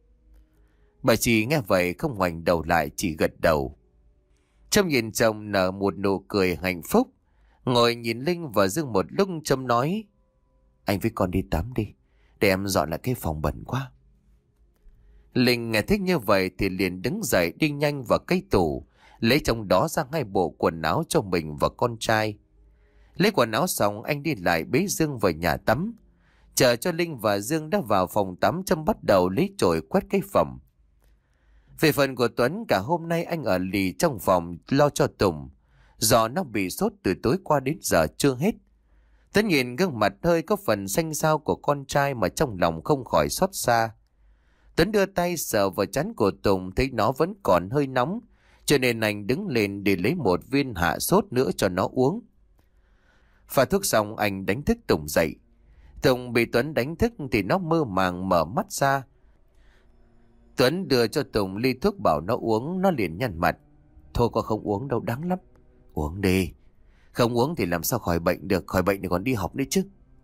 Bà Chi nghe vậy không ngoảnh đầu lại, chỉ gật đầu. Trâm nhìn chồng nở một nụ cười hạnh phúc. Ngồi nhìn Linh và Dương một lúc, Trâm nói. Anh với con đi tắm đi. Để em dọn lại cái phòng bẩn quá. Linh nghe thích như vậy thì liền đứng dậy đi nhanh vào cái tủ. Lấy trong đó ra hai bộ quần áo cho mình và con trai. Lấy quần áo xong anh đi lại bế Dương vào nhà tắm. Chờ cho Linh và Dương đã vào phòng tắm, Trâm bắt đầu lấy chổi quét cái phòng. Về phần của Tuấn, cả hôm nay anh ở lì trong phòng lo cho Tùng. Do nó bị sốt từ tối qua đến giờ chưa hết. Tuấn nhìn gương mặt hơi có phần xanh xao của con trai mà trong lòng không khỏi xót xa. Tuấn đưa tay sờ vào trán của Tùng, thấy nó vẫn còn hơi nóng, cho nên anh đứng lên để lấy một viên hạ sốt nữa cho nó uống. Pha thuốc xong anh đánh thức Tùng dậy. Tùng bị Tuấn đánh thức thì nó mơ màng mở mắt ra. Tuấn đưa cho Tùng ly thuốc bảo nó uống, nó liền nhăn mặt. Thôi con không uống đâu, đắng lắm. Uống đi. Không uống thì làm sao khỏi bệnh được, khỏi bệnh thì còn đi học nữa chứ.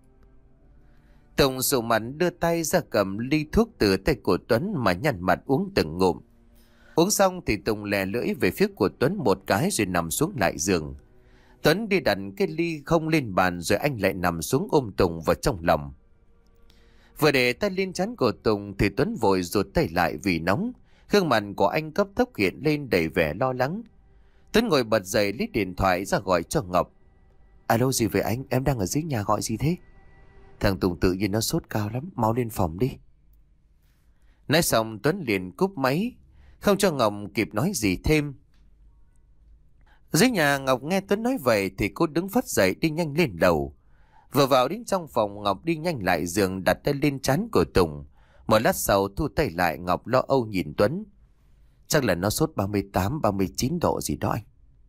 Tùng sụ mặt đưa tay ra cầm ly thuốc từ tay của Tuấn mà nhăn mặt uống từng ngụm. Uống xong thì Tùng lè lưỡi về phía của Tuấn một cái rồi nằm xuống lại giường. Tuấn đi đặt cái ly không lên bàn rồi anh lại nằm xuống ôm Tùng vào trong lòng. Vừa để tay lên trán của Tùng thì Tuấn vội rụt tay lại vì nóng. Gương mặt của anh cấp tốc hiện lên đầy vẻ lo lắng. Tuấn ngồi bật dậy lấy điện thoại ra gọi cho Ngọc. Alo, gì vậy anh? Em đang ở dưới nhà, gọi gì thế? Thằng Tùng tự nhiên nó sốt cao lắm, mau lên phòng đi. Nói xong Tuấn liền cúp máy, không cho Ngọc kịp nói gì thêm. Dưới nhà Ngọc nghe Tuấn nói vậy thì cô đứng phắt dậy đi nhanh lên lầu. Vừa vào đến trong phòng, Ngọc đi nhanh lại giường đặt tay lên trán của Tùng. Một lát sau thu tay lại, Ngọc lo âu nhìn Tuấn. Chắc là nó sốt ba mươi tám, ba mươi chín độ gì đó anh.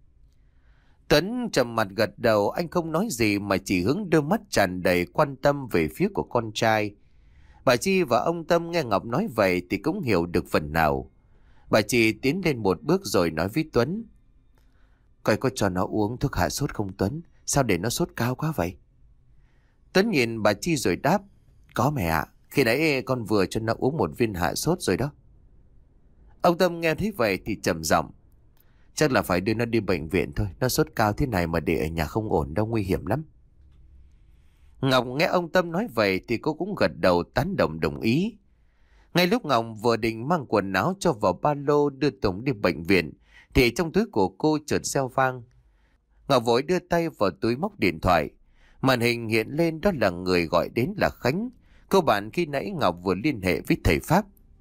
Tuấn trầm mặt gật đầu, anh không nói gì mà chỉ hướng đôi mắt tràn đầy quan tâm về phía của con trai. Bà Chi và ông Tâm nghe Ngọc nói vậy thì cũng hiểu được phần nào. Bà Chi tiến lên một bước rồi nói với Tuấn. Coi có cho nó uống thuốc hạ sốt không Tuấn? Sao để nó sốt cao quá vậy? Tuấn nhìn bà Chi rồi đáp. Có mẹ ạ, khi nãy con vừa cho nó uống một viên hạ sốt rồi đó. Ông Tâm nghe thấy vậy thì trầm giọng. Chắc là phải đưa nó đi bệnh viện thôi. Nó sốt cao thế này mà để ở nhà không ổn đâu, nguy hiểm lắm. Ngọc nghe ông Tâm nói vậy thì cô cũng gật đầu tán đồng đồng ý. Ngay lúc Ngọc vừa định mang quần áo cho vào ba lô đưa Tùng đi bệnh viện thì trong túi của cô chợt reo vang. Ngọc vội đưa tay vào túi móc điện thoại. Màn hình hiện lên đó là người gọi đến là Khánh, cô bạn khi nãy Ngọc vừa liên hệ với thầy Pháp.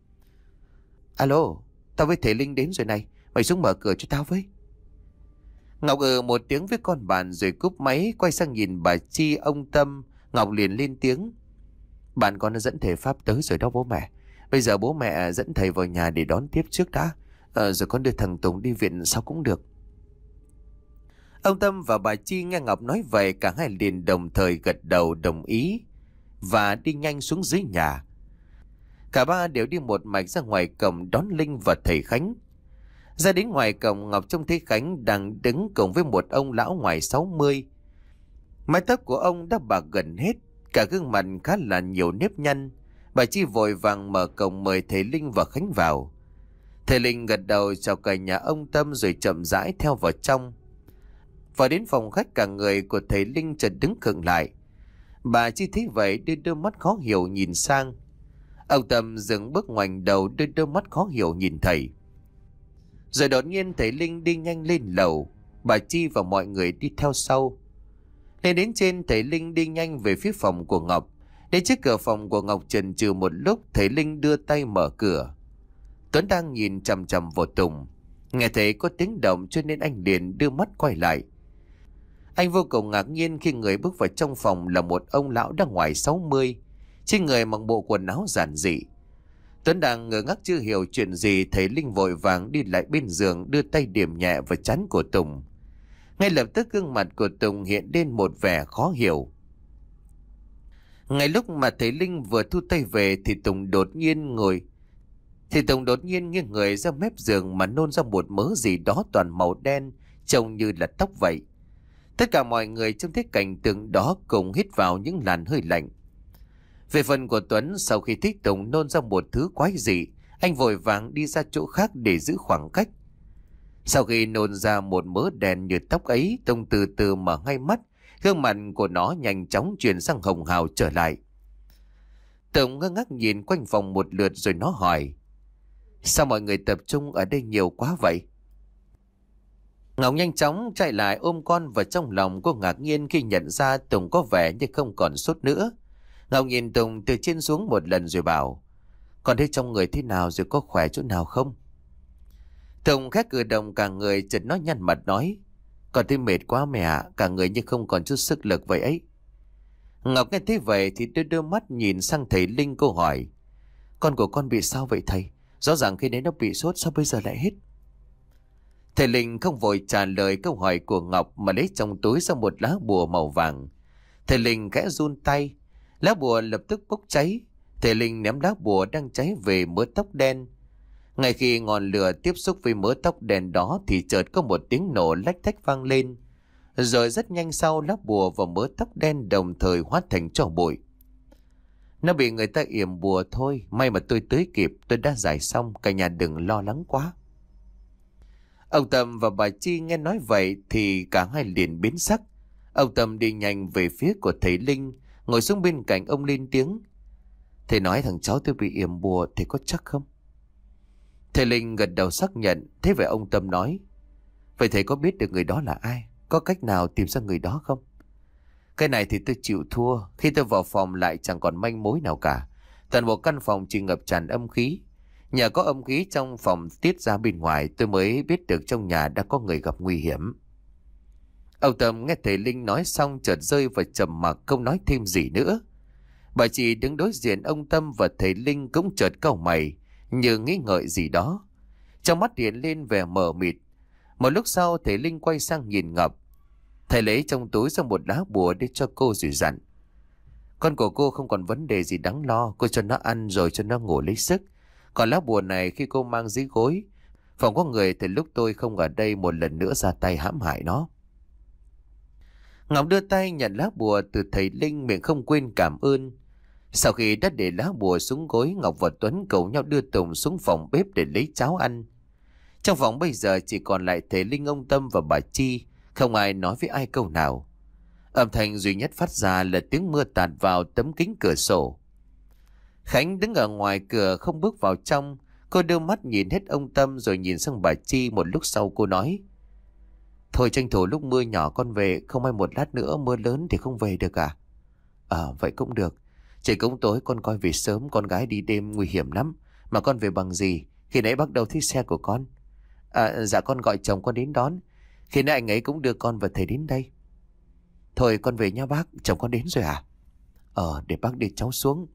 Alo, tao với thầy Linh đến rồi này, mày xuống mở cửa cho tao với. Ngọc ừ một tiếng với con bạn rồi cúp máy, quay sang nhìn bà Chi, ông Tâm. Ngọc liền lên tiếng. Bạn con đã dẫn thầy Pháp tới rồi đó bố mẹ. Bây giờ bố mẹ dẫn thầy vào nhà để đón tiếp trước đã, à, rồi con đưa thằng Tùng đi viện sau cũng được. Ông Tâm và bà Chi nghe Ngọc nói vậy, cả hai liền đồng thời gật đầu đồng ý và đi nhanh xuống dưới nhà. Cả ba đều đi một mạch ra ngoài cổng đón Linh và thầy Khánh. Ra đến ngoài cổng, Ngọc trông thấy Khánh đang đứng cùng với một ông lão ngoài sáu mươi. Mái tóc của ông đã bạc gần hết, cả gương mặt khá là nhiều nếp nhăn. Bà Chi vội vàng mở cổng mời thầy Linh và Khánh vào. Thầy Linh gật đầu chào cả nhà ông Tâm rồi chậm rãi theo vào trong. Vào đến phòng khách, cả người của thầy Linh chợt đứng khựng lại. Bà Chi thấy vậy đưa đôi mắt khó hiểu nhìn sang. Ông Tâm dừng bước ngoảnh đầu đưa đôi mắt khó hiểu nhìn thầy. Rồi đột nhiên thầy Linh đi nhanh lên lầu, bà Chi và mọi người đi theo sau. Lên đến trên, thầy Linh đi nhanh về phía phòng của Ngọc. Đến trước cửa phòng của Ngọc chần chừ một lúc, thầy Linh đưa tay mở cửa. Tuấn đang nhìn chằm chằm vào Tùng. Nghe thấy có tiếng động cho nên anh liền đưa mắt quay lại. Anh vô cùng ngạc nhiên khi người bước vào trong phòng là một ông lão đã ngoài sáu mươi, trên người mặc bộ quần áo giản dị. Tuấn đang ngơ ngác chưa hiểu chuyện gì, thầy Linh vội vàng đi lại bên giường, đưa tay điểm nhẹ vào trán của Tùng. Ngay lập tức gương mặt của Tùng hiện lên một vẻ khó hiểu. Ngay lúc mà thầy Linh vừa thu tay về thì Tùng đột nhiên ngồi thì Tùng đột nhiên nghiêng người ra mép giường mà nôn ra một mớ gì đó toàn màu đen, trông như là tóc vậy. Tất cả mọi người trong thế cảnh tượng đó cùng hít vào những làn hơi lạnh. Về phần của Tuấn, sau khi thấy Tùng nôn ra một thứ quái dị, anh vội vàng đi ra chỗ khác để giữ khoảng cách. Sau khi nôn ra một mớ đen như tóc ấy, Tùng từ từ mở ngay mắt, gương mặt của nó nhanh chóng chuyển sang hồng hào trở lại. Tùng ngơ ngác nhìn quanh phòng một lượt rồi nó hỏi: sao mọi người tập trung ở đây nhiều quá vậy? Ngọc nhanh chóng chạy lại ôm con vào trong lòng. Cô ngạc nhiên khi nhận ra Tùng có vẻ như không còn sốt nữa. Ngọc nhìn Tùng từ trên xuống một lần rồi bảo: con thấy trong người thế nào rồi, có khỏe chỗ nào không? Tùng khẽ cử động cả người, chợt nó nhăn mặt nói: con thấy mệt quá mẹ ạ, cả người như không còn chút sức lực vậy ấy. Ngọc nghe thấy vậy thì đưa đôi mắt nhìn sang thầy Linh, cô hỏi: con của con bị sao vậy thầy? Rõ ràng khi nãy nó bị sốt, sao bây giờ lại hết? Thầy Linh không vội trả lời câu hỏi của Ngọc mà lấy trong túi ra một lá bùa màu vàng. Thầy Linh khẽ run tay, lá bùa lập tức bốc cháy. Thầy Linh ném lá bùa đang cháy về mớ tóc đen. Ngay khi ngọn lửa tiếp xúc với mớ tóc đen đó thì chợt có một tiếng nổ lách thách vang lên. Rồi rất nhanh sau, lá bùa và mớ tóc đen đồng thời hóa thành tro bụi. Nó bị người ta yểm bùa thôi, may mà tôi tới kịp, tôi đã giải xong, cả nhà đừng lo lắng quá. Ông Tâm và bà Chi nghe nói vậy thì cả hai liền biến sắc. Ông Tâm đi nhanh về phía của thầy Linh, ngồi xuống bên cạnh ông lên tiếng: thầy nói thằng cháu tôi bị yểm bùa, thầy có chắc không? Thầy Linh gật đầu xác nhận. Thế vậy ông Tâm nói: vậy thầy có biết được người đó là ai? Có cách nào tìm ra người đó không? Cái này thì tôi chịu thua. Khi tôi vào phòng lại chẳng còn manh mối nào cả. Toàn bộ căn phòng chỉ ngập tràn âm khí. Nhờ có âm khí trong phòng tiết ra bên ngoài, tôi mới biết được trong nhà đã có người gặp nguy hiểm. Ông Tâm nghe thầy Linh nói xong chợt rơi vào trầm mặc, không nói thêm gì nữa. Bà chị đứng đối diện ông Tâm và thầy Linh cũng chợt cau mày, như nghĩ ngợi gì đó. Trong mắt hiện lên vẻ mờ mịt. Một lúc sau thầy Linh quay sang nhìn Ngọc. Thầy lấy trong túi ra một lá bùa để cho cô rồi dặn: con của cô không còn vấn đề gì đáng lo, cô cho nó ăn rồi cho nó ngủ lấy sức. Còn lá bùa này khi cô mang dưới gối, phòng có người thì lúc tôi không ở đây một lần nữa ra tay hãm hại nó. Ngọc đưa tay nhận lá bùa từ thầy Linh, miệng không quên cảm ơn. Sau khi đã để lá bùa xuống gối, Ngọc và Tuấn cầu nhau đưa Tùng xuống phòng bếp để lấy cháo ăn. Trong phòng bây giờ chỉ còn lại thầy Linh, ông Tâm và bà Chi, không ai nói với ai câu nào. Âm thanh duy nhất phát ra là tiếng mưa tạt vào tấm kính cửa sổ. Khánh đứng ở ngoài cửa không bước vào trong. Cô đưa mắt nhìn hết ông Tâm rồi nhìn sang bà Chi. Một lúc sau cô nói: thôi tranh thủ lúc mưa nhỏ con về, không may một lát nữa mưa lớn thì không về được à? Ờ vậy cũng được. Trời cũng tối, con coi về sớm, con gái đi đêm nguy hiểm lắm. Mà con về bằng gì? Khi nãy bắt đầu thấy xe của con. À dạ con gọi chồng con đến đón. Khi nãy anh ấy cũng đưa con và thầy đến đây. Thôi con về nha bác, chồng con đến rồi à? Ờ để bác đi cháu xuống.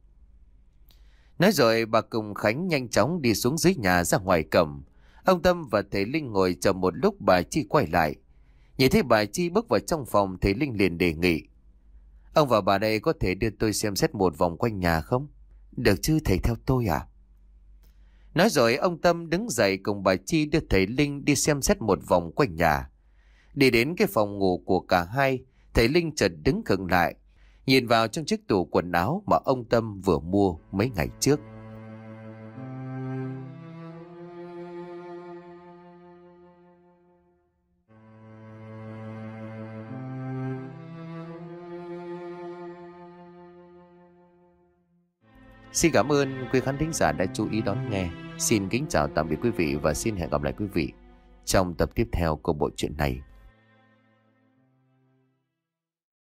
Nói rồi bà cùng Khánh nhanh chóng đi xuống dưới nhà ra ngoài cổng. Ông Tâm và thầy Linh ngồi chờ một lúc bà Chi quay lại. Nhìn thấy bà Chi bước vào trong phòng, thầy Linh liền đề nghị: ông và bà đây có thể đưa tôi xem xét một vòng quanh nhà không? Được chứ thầy, theo tôi à? Nói rồi ông Tâm đứng dậy cùng bà Chi đưa thầy Linh đi xem xét một vòng quanh nhà. Đi đến cái phòng ngủ của cả hai, thầy Linh chợt đứng khựng lại, nhìn vào trong chiếc tủ quần áo mà ông Tâm vừa mua mấy ngày trước. Xin cảm ơn quý khán thính giả đã chú ý đón nghe. Xin kính chào tạm biệt quý vị và xin hẹn gặp lại quý vị trong tập tiếp theo của bộ truyện này.